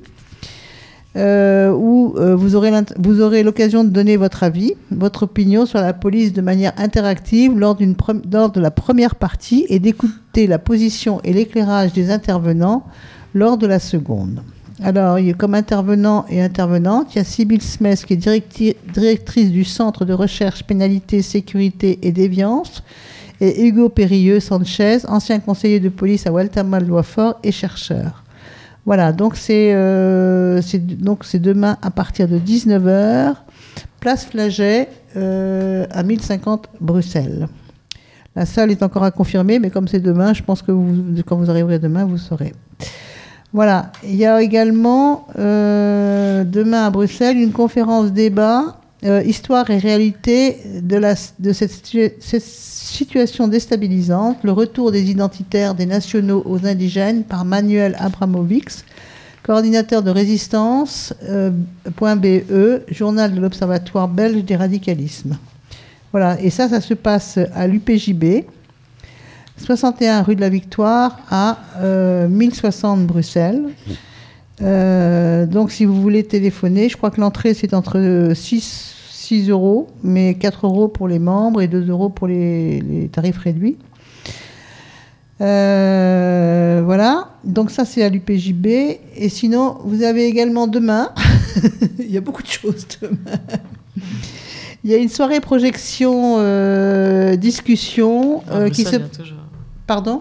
où vous aurez l'occasion de donner votre avis, votre opinion sur la police de manière interactive lors de la première partie et d'écouter la position et l'éclairage des intervenants lors de la seconde. Alors, comme intervenant et intervenante, il y a Sybille Smith qui est directrice du Centre de recherche pénalité, sécurité et déviance, et Hugo Périlleux-Sanchez, ancien conseiller de police à Walter-Mal-Loifort et chercheur. Voilà, donc c'est demain à partir de 19h, place Flagey, à 1050 Bruxelles. La salle est encore à confirmer, mais comme c'est demain, je pense que quand vous arriverez demain, vous saurez. Voilà, il y a également demain à Bruxelles une conférence débat Histoire et réalité de cette situation déstabilisante, le retour des identitaires des nationaux aux indigènes par Manuel Abramovics, coordinateur de résistance.be, journal de l'Observatoire belge des radicalismes. Voilà, et ça se passe à l'UPJB, 61 rue de la Victoire à 1060 Bruxelles. Donc si vous voulez téléphoner, je crois que l'entrée c'est entre 6 euros, mais 4 euros pour les membres et 2 euros pour les tarifs réduits. Voilà, donc ça c'est à l'UPJB. Et sinon, vous avez également demain, il y a beaucoup de choses demain. Il y a une soirée projection discussion qui se... Pardon ?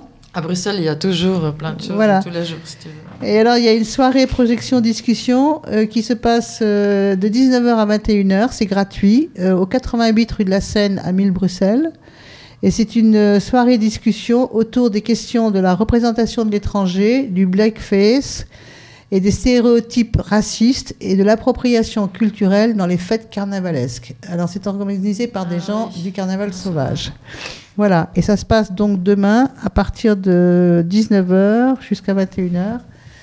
À Bruxelles, il y a toujours plein de choses, voilà. Tous les jours, si tu veux. Et alors, il y a une soirée projection discussion qui se passe de 19h à 21h, c'est gratuit, au 88 rue de la Seine à 1000 Bruxelles. Et c'est une soirée discussion autour des questions de la représentation de l'étranger, du blackface et des stéréotypes racistes et de l'appropriation culturelle dans les fêtes carnavalesques. Alors, c'est organisé par des gens du carnaval sauvage. Voilà, et ça se passe donc demain à partir de 19h jusqu'à 21h.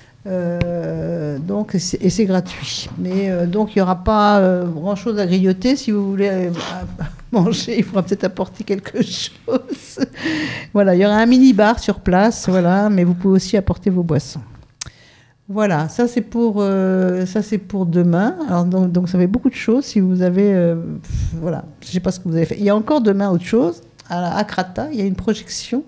Donc, et c'est gratuit. Mais donc, il n'y aura pas grand-chose à grignoter. Si vous voulez manger, il faudra peut-être apporter quelque chose. Voilà, il y aura un mini-bar sur place, voilà, mais vous pouvez aussi apporter vos boissons. Voilà, ça c'est pour demain. Alors, donc ça fait beaucoup de choses. Si vous avez... voilà, je ne sais pas ce que vous avez fait. Il y a encore demain autre chose. À Krata, il y a une projection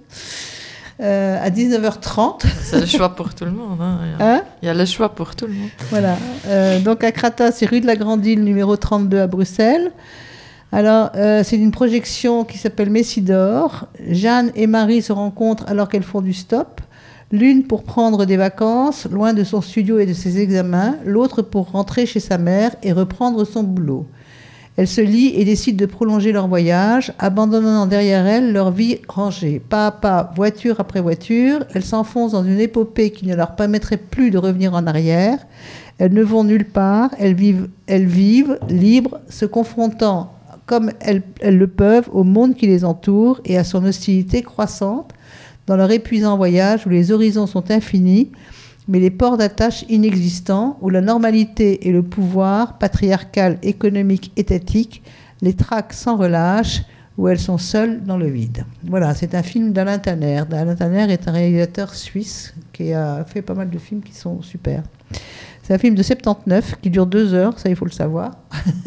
à 19h30. C'est le choix pour tout le monde. Il y a le choix pour tout le monde. Voilà. Donc à Krata, c'est rue de la Grande Île, numéro 32 à Bruxelles. Alors, c'est une projection qui s'appelle Messidor. Jeanne et Marie se rencontrent alors qu'elles font du stop. L'une pour prendre des vacances, loin de son studio et de ses examens. L'autre pour rentrer chez sa mère et reprendre son boulot. Elles se lient et décident de prolonger leur voyage, abandonnant derrière elles leur vie rangée. Pas à pas, voiture après voiture, elles s'enfoncent dans une épopée qui ne leur permettrait plus de revenir en arrière. Elles ne vont nulle part, elles vivent libres, se confrontant comme elles le peuvent au monde qui les entoure et à son hostilité croissante, dans leur épuisant voyage où les horizons sont infinis, mais les ports d'attache inexistants, où la normalité et le pouvoir, patriarcal, économique, étatique, les traquent sans relâche, où elles sont seules dans le vide. Voilà, c'est un film d'Alain Tanner. Alain Tanner est un réalisateur suisse qui a fait pas mal de films qui sont super. C'est un film de 79 qui dure 2 heures, ça il faut le savoir.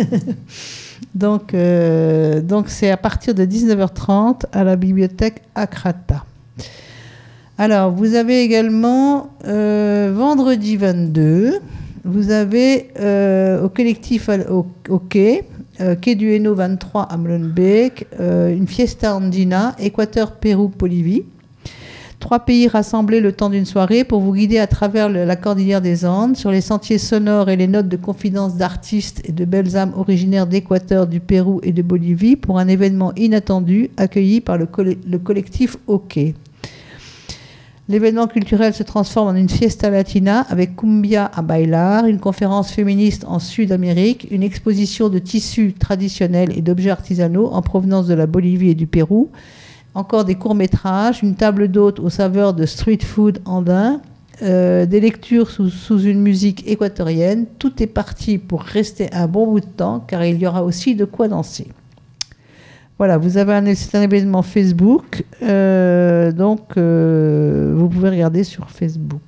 Donc c'est à partir de 19h30 à la bibliothèque Akrata. Alors, vous avez également vendredi 22, vous avez au collectif au quai, quai du Hainaut 23 à Molenbeek, une fiesta andina, Équateur, Pérou, Bolivie. 3 pays rassemblés le temps d'une soirée pour vous guider à travers la cordillère des Andes, sur les sentiers sonores et les notes de confidence d'artistes et de belles âmes originaires d'Équateur, du Pérou et de Bolivie pour un événement inattendu accueilli par le collectif au quai. L'événement culturel se transforme en une fiesta latina avec cumbia à bailar, une conférence féministe en Sud-Amérique, une exposition de tissus traditionnels et d'objets artisanaux en provenance de la Bolivie et du Pérou, encore des courts-métrages, une table d'hôtes aux saveurs de street food andin, des lectures sous une musique équatorienne. Tout est parti pour rester un bon bout de temps car il y aura aussi de quoi danser. Voilà, c'est un événement Facebook, donc vous pouvez regarder sur Facebook.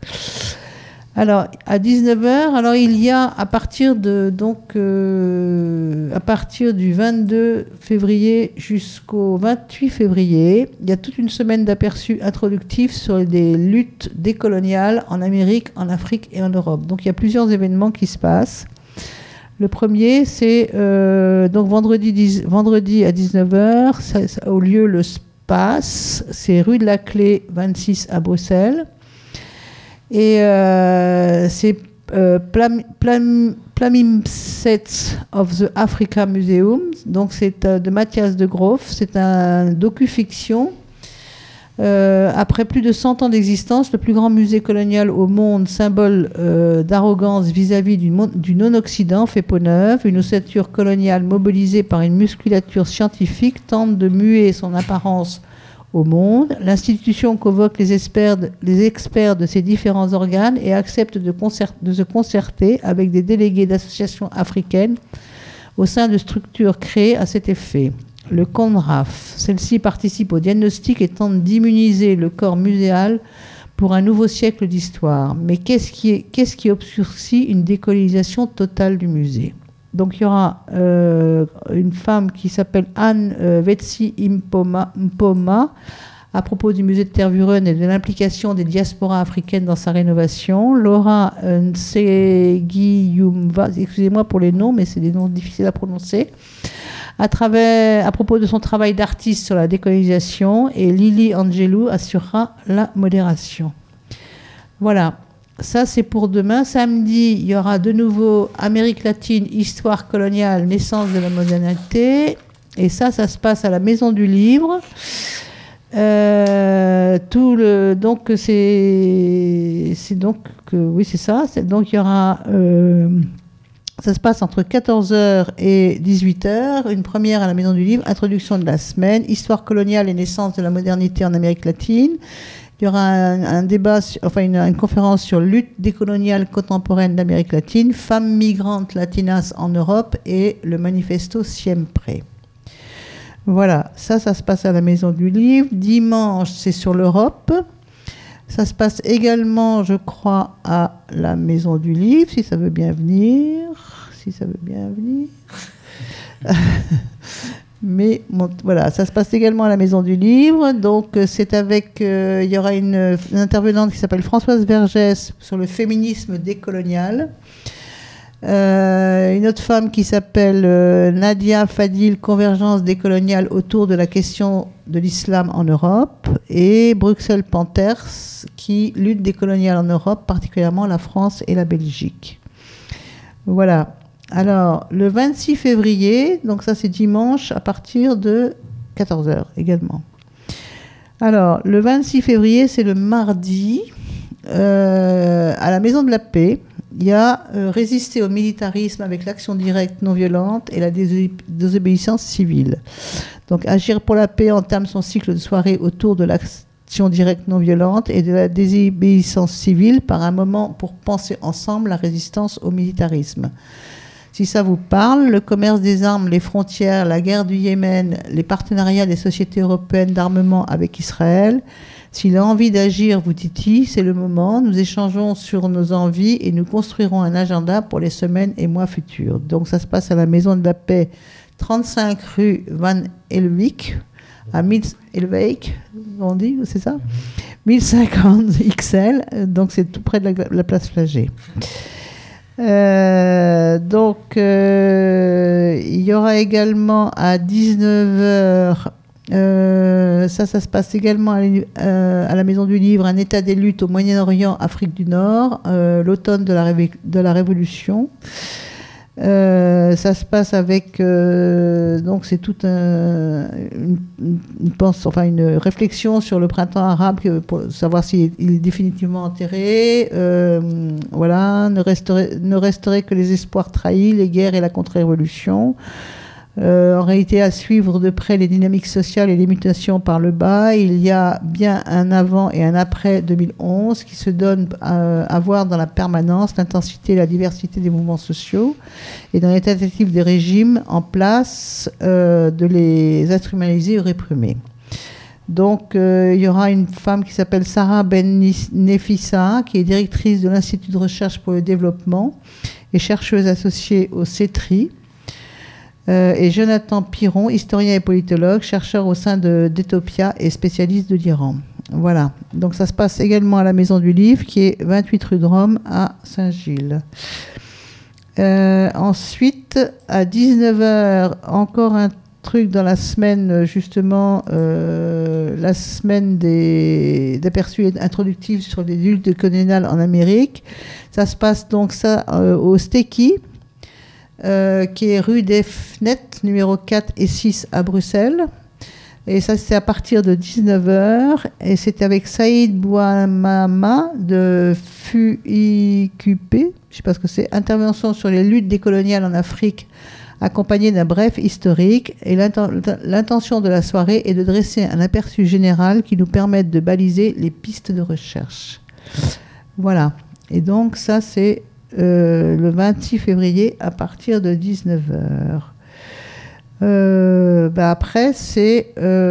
Alors, à 19h, alors il y a à partir du 22 février jusqu'au 28 février, il y a toute une semaine d'aperçus introductifs sur des luttes décoloniales en Amérique, en Afrique et en Europe. Donc il y a plusieurs événements qui se passent. Le premier, c'est donc vendredi à 19h, ça, au lieu Le Space, c'est rue de la Clé 26 à Bruxelles. Et c'est Palimpsest of the Africa Museum, donc c'est de Mathias de Grof, c'est un docu-fiction. Après plus de 100 ans d'existence, le plus grand musée colonial au monde, symbole d'arrogance vis-à-vis du non-Occident, fait peau neuve. Une ossature coloniale mobilisée par une musculature scientifique tente de muer son apparence au monde. L'institution convoque les experts de ces différents organes et accepte de se concerter avec des délégués d'associations africaines au sein de structures créées à cet effet. le CONRAF. Celle-ci participe au diagnostic et tente d'immuniser le corps muséal pour un nouveau siècle d'histoire. Mais qu'est-ce qui obscurcit une décolonisation totale du musée ? Donc il y aura une femme qui s'appelle Anne Vetsi Mpoma à propos du musée de Tervuren et de l'implication des diasporas africaines dans sa rénovation. Laura Nsegiyumva, excusez-moi pour les noms, mais c'est des noms difficiles à prononcer, à propos de son travail d'artiste sur la décolonisation, et Lily Angelou assurera la modération. Voilà, ça c'est pour demain. Samedi, il y aura de nouveau Amérique latine, histoire coloniale, naissance de la modernité, et ça se passe à la Maison du Livre. Donc c'est ça. Donc il y aura, ça se passe entre 14h et 18h. Une première à la Maison du Livre, introduction de la semaine, histoire coloniale et naissance de la modernité en Amérique latine. Il y aura un débat, une conférence sur lutte décoloniale contemporaine d'Amérique latine, femmes migrantes latinas en Europe et le manifesto Siempre. Voilà, ça se passe à la Maison du Livre. Dimanche, c'est sur l'Europe. Ça se passe également, je crois, à la Maison du Livre, si ça veut bien venir. Mais bon, voilà, ça se passe également à la Maison du Livre. Donc, c'est avec... il y aura une intervenante qui s'appelle Françoise Vergès sur le féminisme décolonial. Une autre femme qui s'appelle Nadia Fadil, convergence décoloniale autour de la question de l'islam en Europe, et Bruxelles Panthers, qui lutte décoloniale en Europe, particulièrement la France et la Belgique. Voilà. Alors, le 26 février, donc ça c'est dimanche, à partir de 14h également. Alors, le 26 février, c'est le mardi, à la Maison de la Paix. Il y a résister au militarisme avec l'action directe non violente et la désobéissance civile. Donc Agir pour la paix entame son cycle de soirée autour de l'action directe non violente et de la désobéissance civile par un moment pour penser ensemble la résistance au militarisme. Si ça vous parle, le commerce des armes, les frontières, la guerre du Yémen, les partenariats des sociétés européennes d'armement avec Israël, si l'envie d'agir vous titille, c'est le moment. Nous échangeons sur nos envies et nous construirons un agenda pour les semaines et mois futurs. Donc ça se passe à la Maison de la Paix, 35 rue Van Elwyck, à Elwyck, on dit, c'est ça ? 1050 XL, donc c'est tout près de la place Flagey. Donc il y aura également à 19h, ça se passe également à la Maison du Livre, un état des luttes au Moyen-Orient, Afrique du Nord, l'automne de la Révolution. Ça se passe avec donc c'est toute une réflexion sur le printemps arabe pour savoir s'il est définitivement enterré. Voilà, ne resterait que les espoirs trahis, les guerres et la contre-révolution. En réalité, à suivre de près les dynamiques sociales et les mutations par le bas, il y a bien un avant et un après 2011 qui se donne à voir dans la permanence l'intensité et la diversité des mouvements sociaux et dans les tentatives des régimes en place de les instrumentaliser ou réprimer. Donc, il y aura une femme qui s'appelle Sarah Ben Nefissa, qui est directrice de l'Institut de recherche pour le développement et chercheuse associée au CETRI. Et Jonathan Piron, historien et politologue, chercheur au sein d'Ethiopia et spécialiste de l'Iran. Voilà. Donc ça se passe également à la Maison du Livre, qui est 28 rue de Rome à Saint-Gilles. Ensuite, à 19h, encore un truc dans la semaine, justement, la semaine d'aperçus introductifs sur les luttes coloniales en Amérique. Ça se passe donc ça au Stekkie, qui est rue des Fenêtres, numéro 4 et 6 à Bruxelles. Et ça, c'est à partir de 19h. Et c'est avec Saïd Bouamama de FUIQP, je ne sais pas ce que c'est, intervention sur les luttes décoloniales en Afrique, accompagnée d'un bref historique. Et l'intention de la soirée est de dresser un aperçu général qui nous permette de baliser les pistes de recherche. Voilà. Et donc, ça, c'est le 26 février à partir de 19h. Après, c'est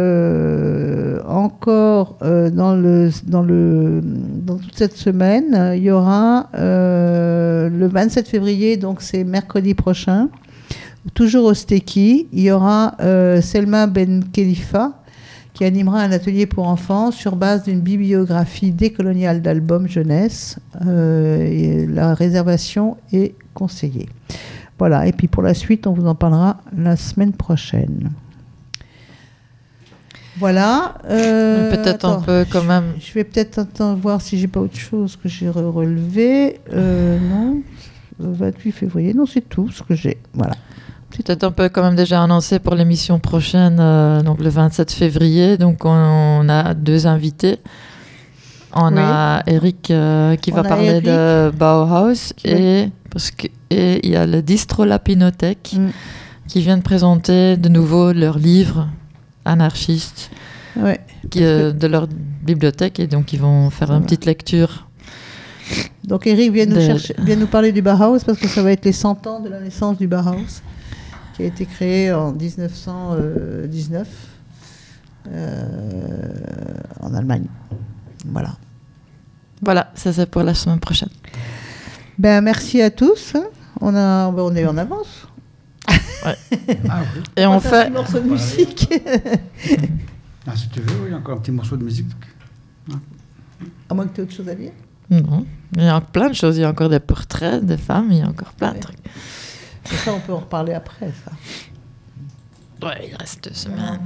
encore dans toute cette semaine, il y aura le 27 février, donc c'est mercredi prochain, toujours au Steki, il y aura Selma Ben Khalifa qui animera un atelier pour enfants sur base d'une bibliographie décoloniale d'albums jeunesse. Et la réservation est conseillée. Voilà, et puis pour la suite, on vous en parlera la semaine prochaine. Voilà. Peut-être on peut quand même... Je vais peut-être voir si j'ai pas autre chose que j'ai relevé. Non, le 28 février, non, c'est tout ce que j'ai. Voilà. Peut-être on peut quand même déjà annoncer pour l'émission prochaine, donc le 27 février. Donc on a 2 invités. On a Eric qui va parler de Bauhaus et il y a le Distro Lapinothèque qui vient de présenter de nouveau leur livre anarchiste de leur bibliothèque, et donc ils vont faire une petite lecture. Donc Eric vient nous parler du Bauhaus parce que ça va être les 100 ans de la naissance du Bauhaus, qui a été créé en 1919 en Allemagne. Voilà, ça c'est pour la semaine prochaine. Merci à tous. On est en avance. Ouais. Et on fait un petit morceau de musique. Si tu veux, il y a encore un petit morceau de musique. À moins que tu aies autre chose à dire. Non, il y a plein de choses. Il y a encore des portraits de femmes, il y a encore plein de trucs. Et ça, on peut en reparler après, ça. Ouais, il reste 2 semaines.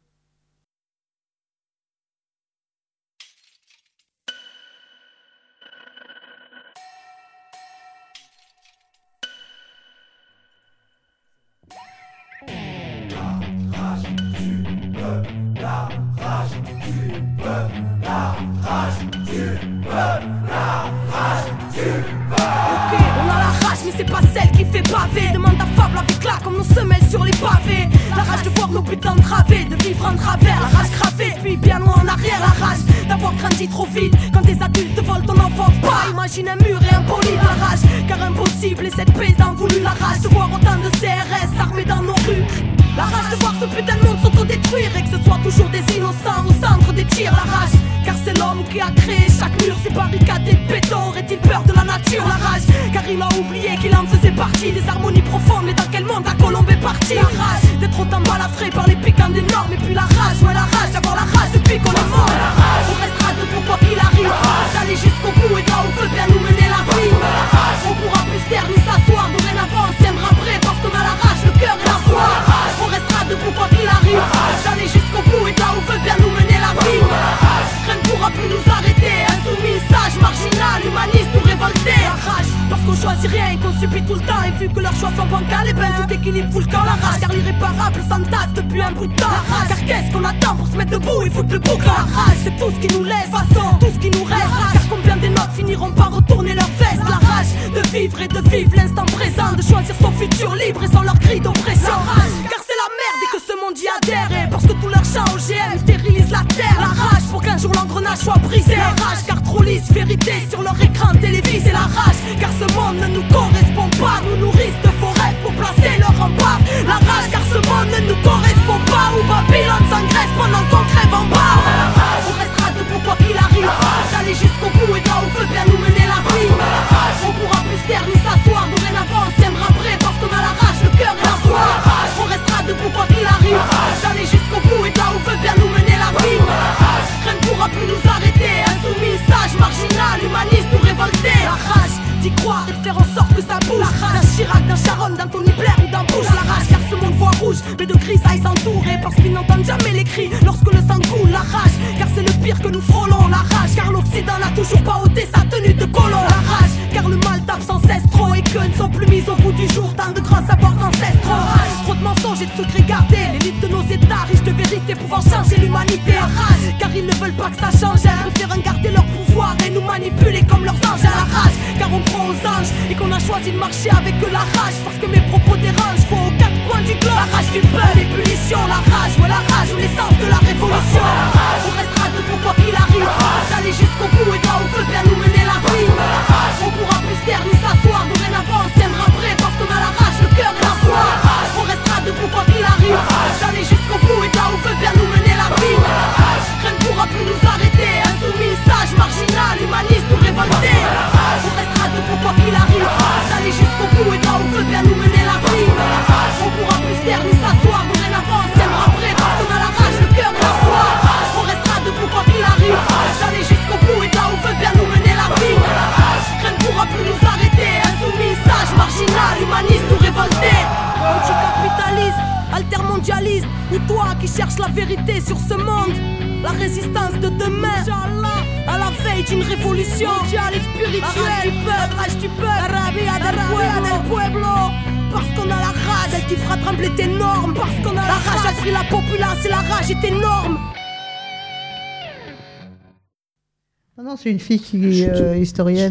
Ok, on a la rage, mais c'est pas celle qui fait baver. Demande à Fable avec là, comme nos semelles sur les pavés. La rage de voir nos putains entravés, de vivre en travers. La rage gravée, puis bien loin en arrière. La rage d'avoir grandi trop vite. Quand des adultes te volent ton enfance, pas imagine un mur et impoli. La rage, car impossible, et cette paix d'en voulu. La rage de voir autant de CRS armés dans nos rues. La rage de voir ce putain de monde s'autodétruire, et que ce soit toujours des innocents au centre des tirs. La rage, car c'est l'homme qui a créé chaque mur, ces barricades et béton. Aurait-il peur de la nature? La rage, car il a oublié qu'il en faisait partie. Des harmonies profondes, mais dans quel monde la colombe est partie? La rage d'être autant balafré par les piquants des normes. Et puis la rage, ouais, la rage d'avoir la rage depuis qu'on est mort. On restera debout quoi qu'il arrive, d'aller jusqu'au bout et là où veut bien nous mener la vie. On pourra plus se taire ni s'asseoir, dorénavant on se tiendra prêt parce qu'on a la rage, le cœur et la foi. On restera debout quoi qu'il arrive, d'aller jusqu'au bout et là où veut bien nous mener la vie. Rien ne pourra plus nous arrêter, insoumis, sage, marginal, humaniste ou révolté. La rage, parce qu'on choisit rien et qu'on subit tout le temps. Et vu que leurs choix sont bancals, et ben tout équilibre fout le camp. La rage, car l'irréparable s'entasse depuis un bout de temps. La rage, car qu'est-ce qu'on attend pour se mettre debout et foutre le bouc? La rage, c'est tout ce qui nous laisse, façon, tout ce qui nous reste. Car combien des notes finiront par retourner leurs vestes? La rage, de vivre et de vivre l'instant présent, de choisir son futur libre et sans leur cri d'oppression. La rage, car c'est la merde et que ce monde y adhère. Et parce que tout leur chant OGM stérilise la terre. La rage, pour qu'un jour l'engrenage soit brisé. La rage, car trop lisse vérité sur leur écran télévisé. La rage, car ce monde ne nous correspond pas. Nous nourrissent de faux rêves pour placer leur rempart. La rage, car ce monde ne nous correspond pas. Où Babylone s'engraisse pendant qu'on crève en bas. On restera debout quoi qu'il arrive, d'aller jusqu'au bout et là où veut bien nous mener la vie. On pourra plus se taire ni s'asseoir, dorénavant on se tiendra prêt parce qu'on a la rage, le cœur et la foi. On restera debout quoi qu'il arrive, d'aller jusqu'au bout et là où veut bien nous mener la vie. Rien ne pourra plus nous arrêter, insoumis, sage, marginal, humaniste ou révolté. La rage d'y croire et de faire en sorte que ça bouge. La rage d'un Chirac, d'un Sharon, d'un Tony Blair ou d'un Bush. La rage car ce monde voit rouge, mais de grisailles s'entourer parce qu'ils n'entendent jamais les cris lorsque le sang coule. La rage car c'est le pire que nous frôlons. La rage car l'Occident n'a toujours pas ôté sa tenue de colon. La rage car le mal tape sans cesse trop et que ne sont plus mis au bout du jour tant de grands savoirs ancestraux. Trop de mensonges et de secrets gardés, l'élite de nos états riches de vérité pouvant changer l'humanité. La rage car ils ne veulent pas que ça change, ils préfèrent garder leur pouvoir et nous manipuler comme leurs anges. À la rage car on prend aux anges et qu'on a choisi de marcher avec la rage parce que mes propos dérangent, faut aux quatre coins du globe. La rage du peuple, les punitions, la rage, ouais la rage ou l'essence de la révolution. On restera debout quoi qu'il arrive, d'aller jusqu'au bout et là où veut bien nous mener la vie. On pourra plus se taire ni s'asseoir, dorénavant on se tiendra prêt parce qu'on a la rage, le cœur et la foi. On restera debout quoi qu'il arrive, cherche la vérité sur ce monde, la résistance de demain, Inch'Allah, à la veille d'une révolution mondiale et spirituelle. La rage du peuple, la rabia del pueblo. Parce qu'on a la rage, celle qui fera trembler tes normes. Parce qu'on a la rage a pris la populace et la rage est énorme. Non, c'est une fille qui est historienne.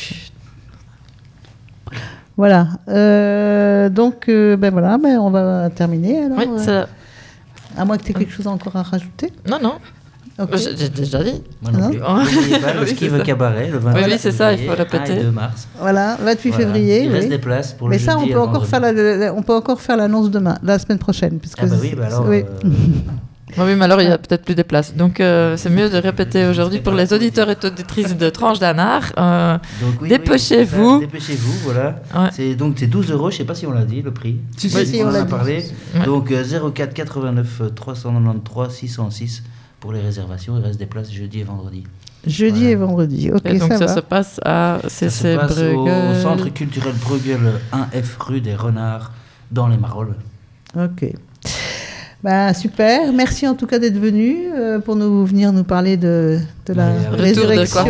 Voilà. Donc, voilà, on va terminer. Alors, oui, à moins que tu aies quelque chose encore à rajouter. Non. Okay. J'ai déjà dit. Moi non plus. N'oubliez pas le skive cabaret le 28 oui, c'est ça, il faut répéter. 1 et 2 mars. Voilà, 28 février. Il reste des places pour le jeudi. Mais ça, on peut encore faire l'annonce demain, la semaine prochaine. Puisque alors... Oui. Oui, mais alors il n'y a peut-être plus de place. Donc c'est mieux de répéter aujourd'hui pour les auditeurs et auditrices de Tranche d'Anard. Dépêchez-vous. Dépêchez-vous, voilà. Ouais. C'est 12 €, je ne sais pas si on l'a dit, le prix. Si, on en a parlé. Ouais. Donc 04 89 393 606 pour les réservations. Il reste des places jeudi et vendredi. Jeudi et vendredi, ok. Et donc ça va. se passe à CC Bruegel. Au Centre culturel Bruegel 1F rue des Renards dans les Marolles. Ok. Super, merci en tout cas d'être venu pour venir nous parler de la résurrection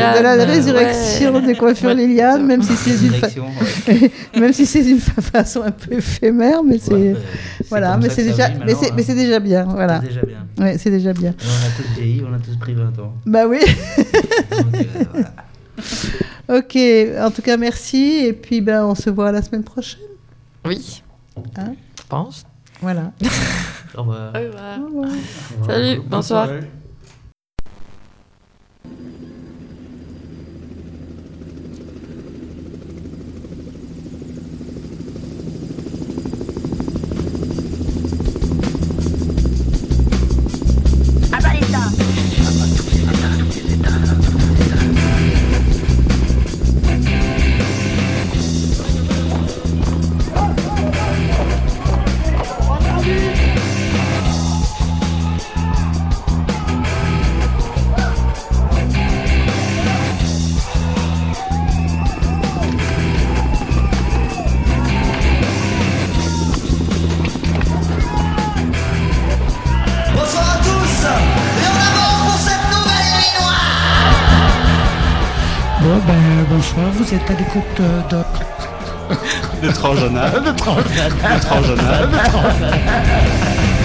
de Coiffure Liliane, même si c'est une façon un peu éphémère, mais c'est voilà, mais c'est déjà bien, voilà. C'est déjà bien. Ouais, c'est déjà bien. Et on a tous vieilli, on a tous pris 20 ans. Bah oui. Donc, voilà. Ok, en tout cas merci et puis on se voit la semaine prochaine. Oui. Hein, je pense. Voilà. Au revoir. Au revoir. Au revoir. Salut, bonsoir. Bonsoir, vous êtes à l'écoute de Tranche d'Anard.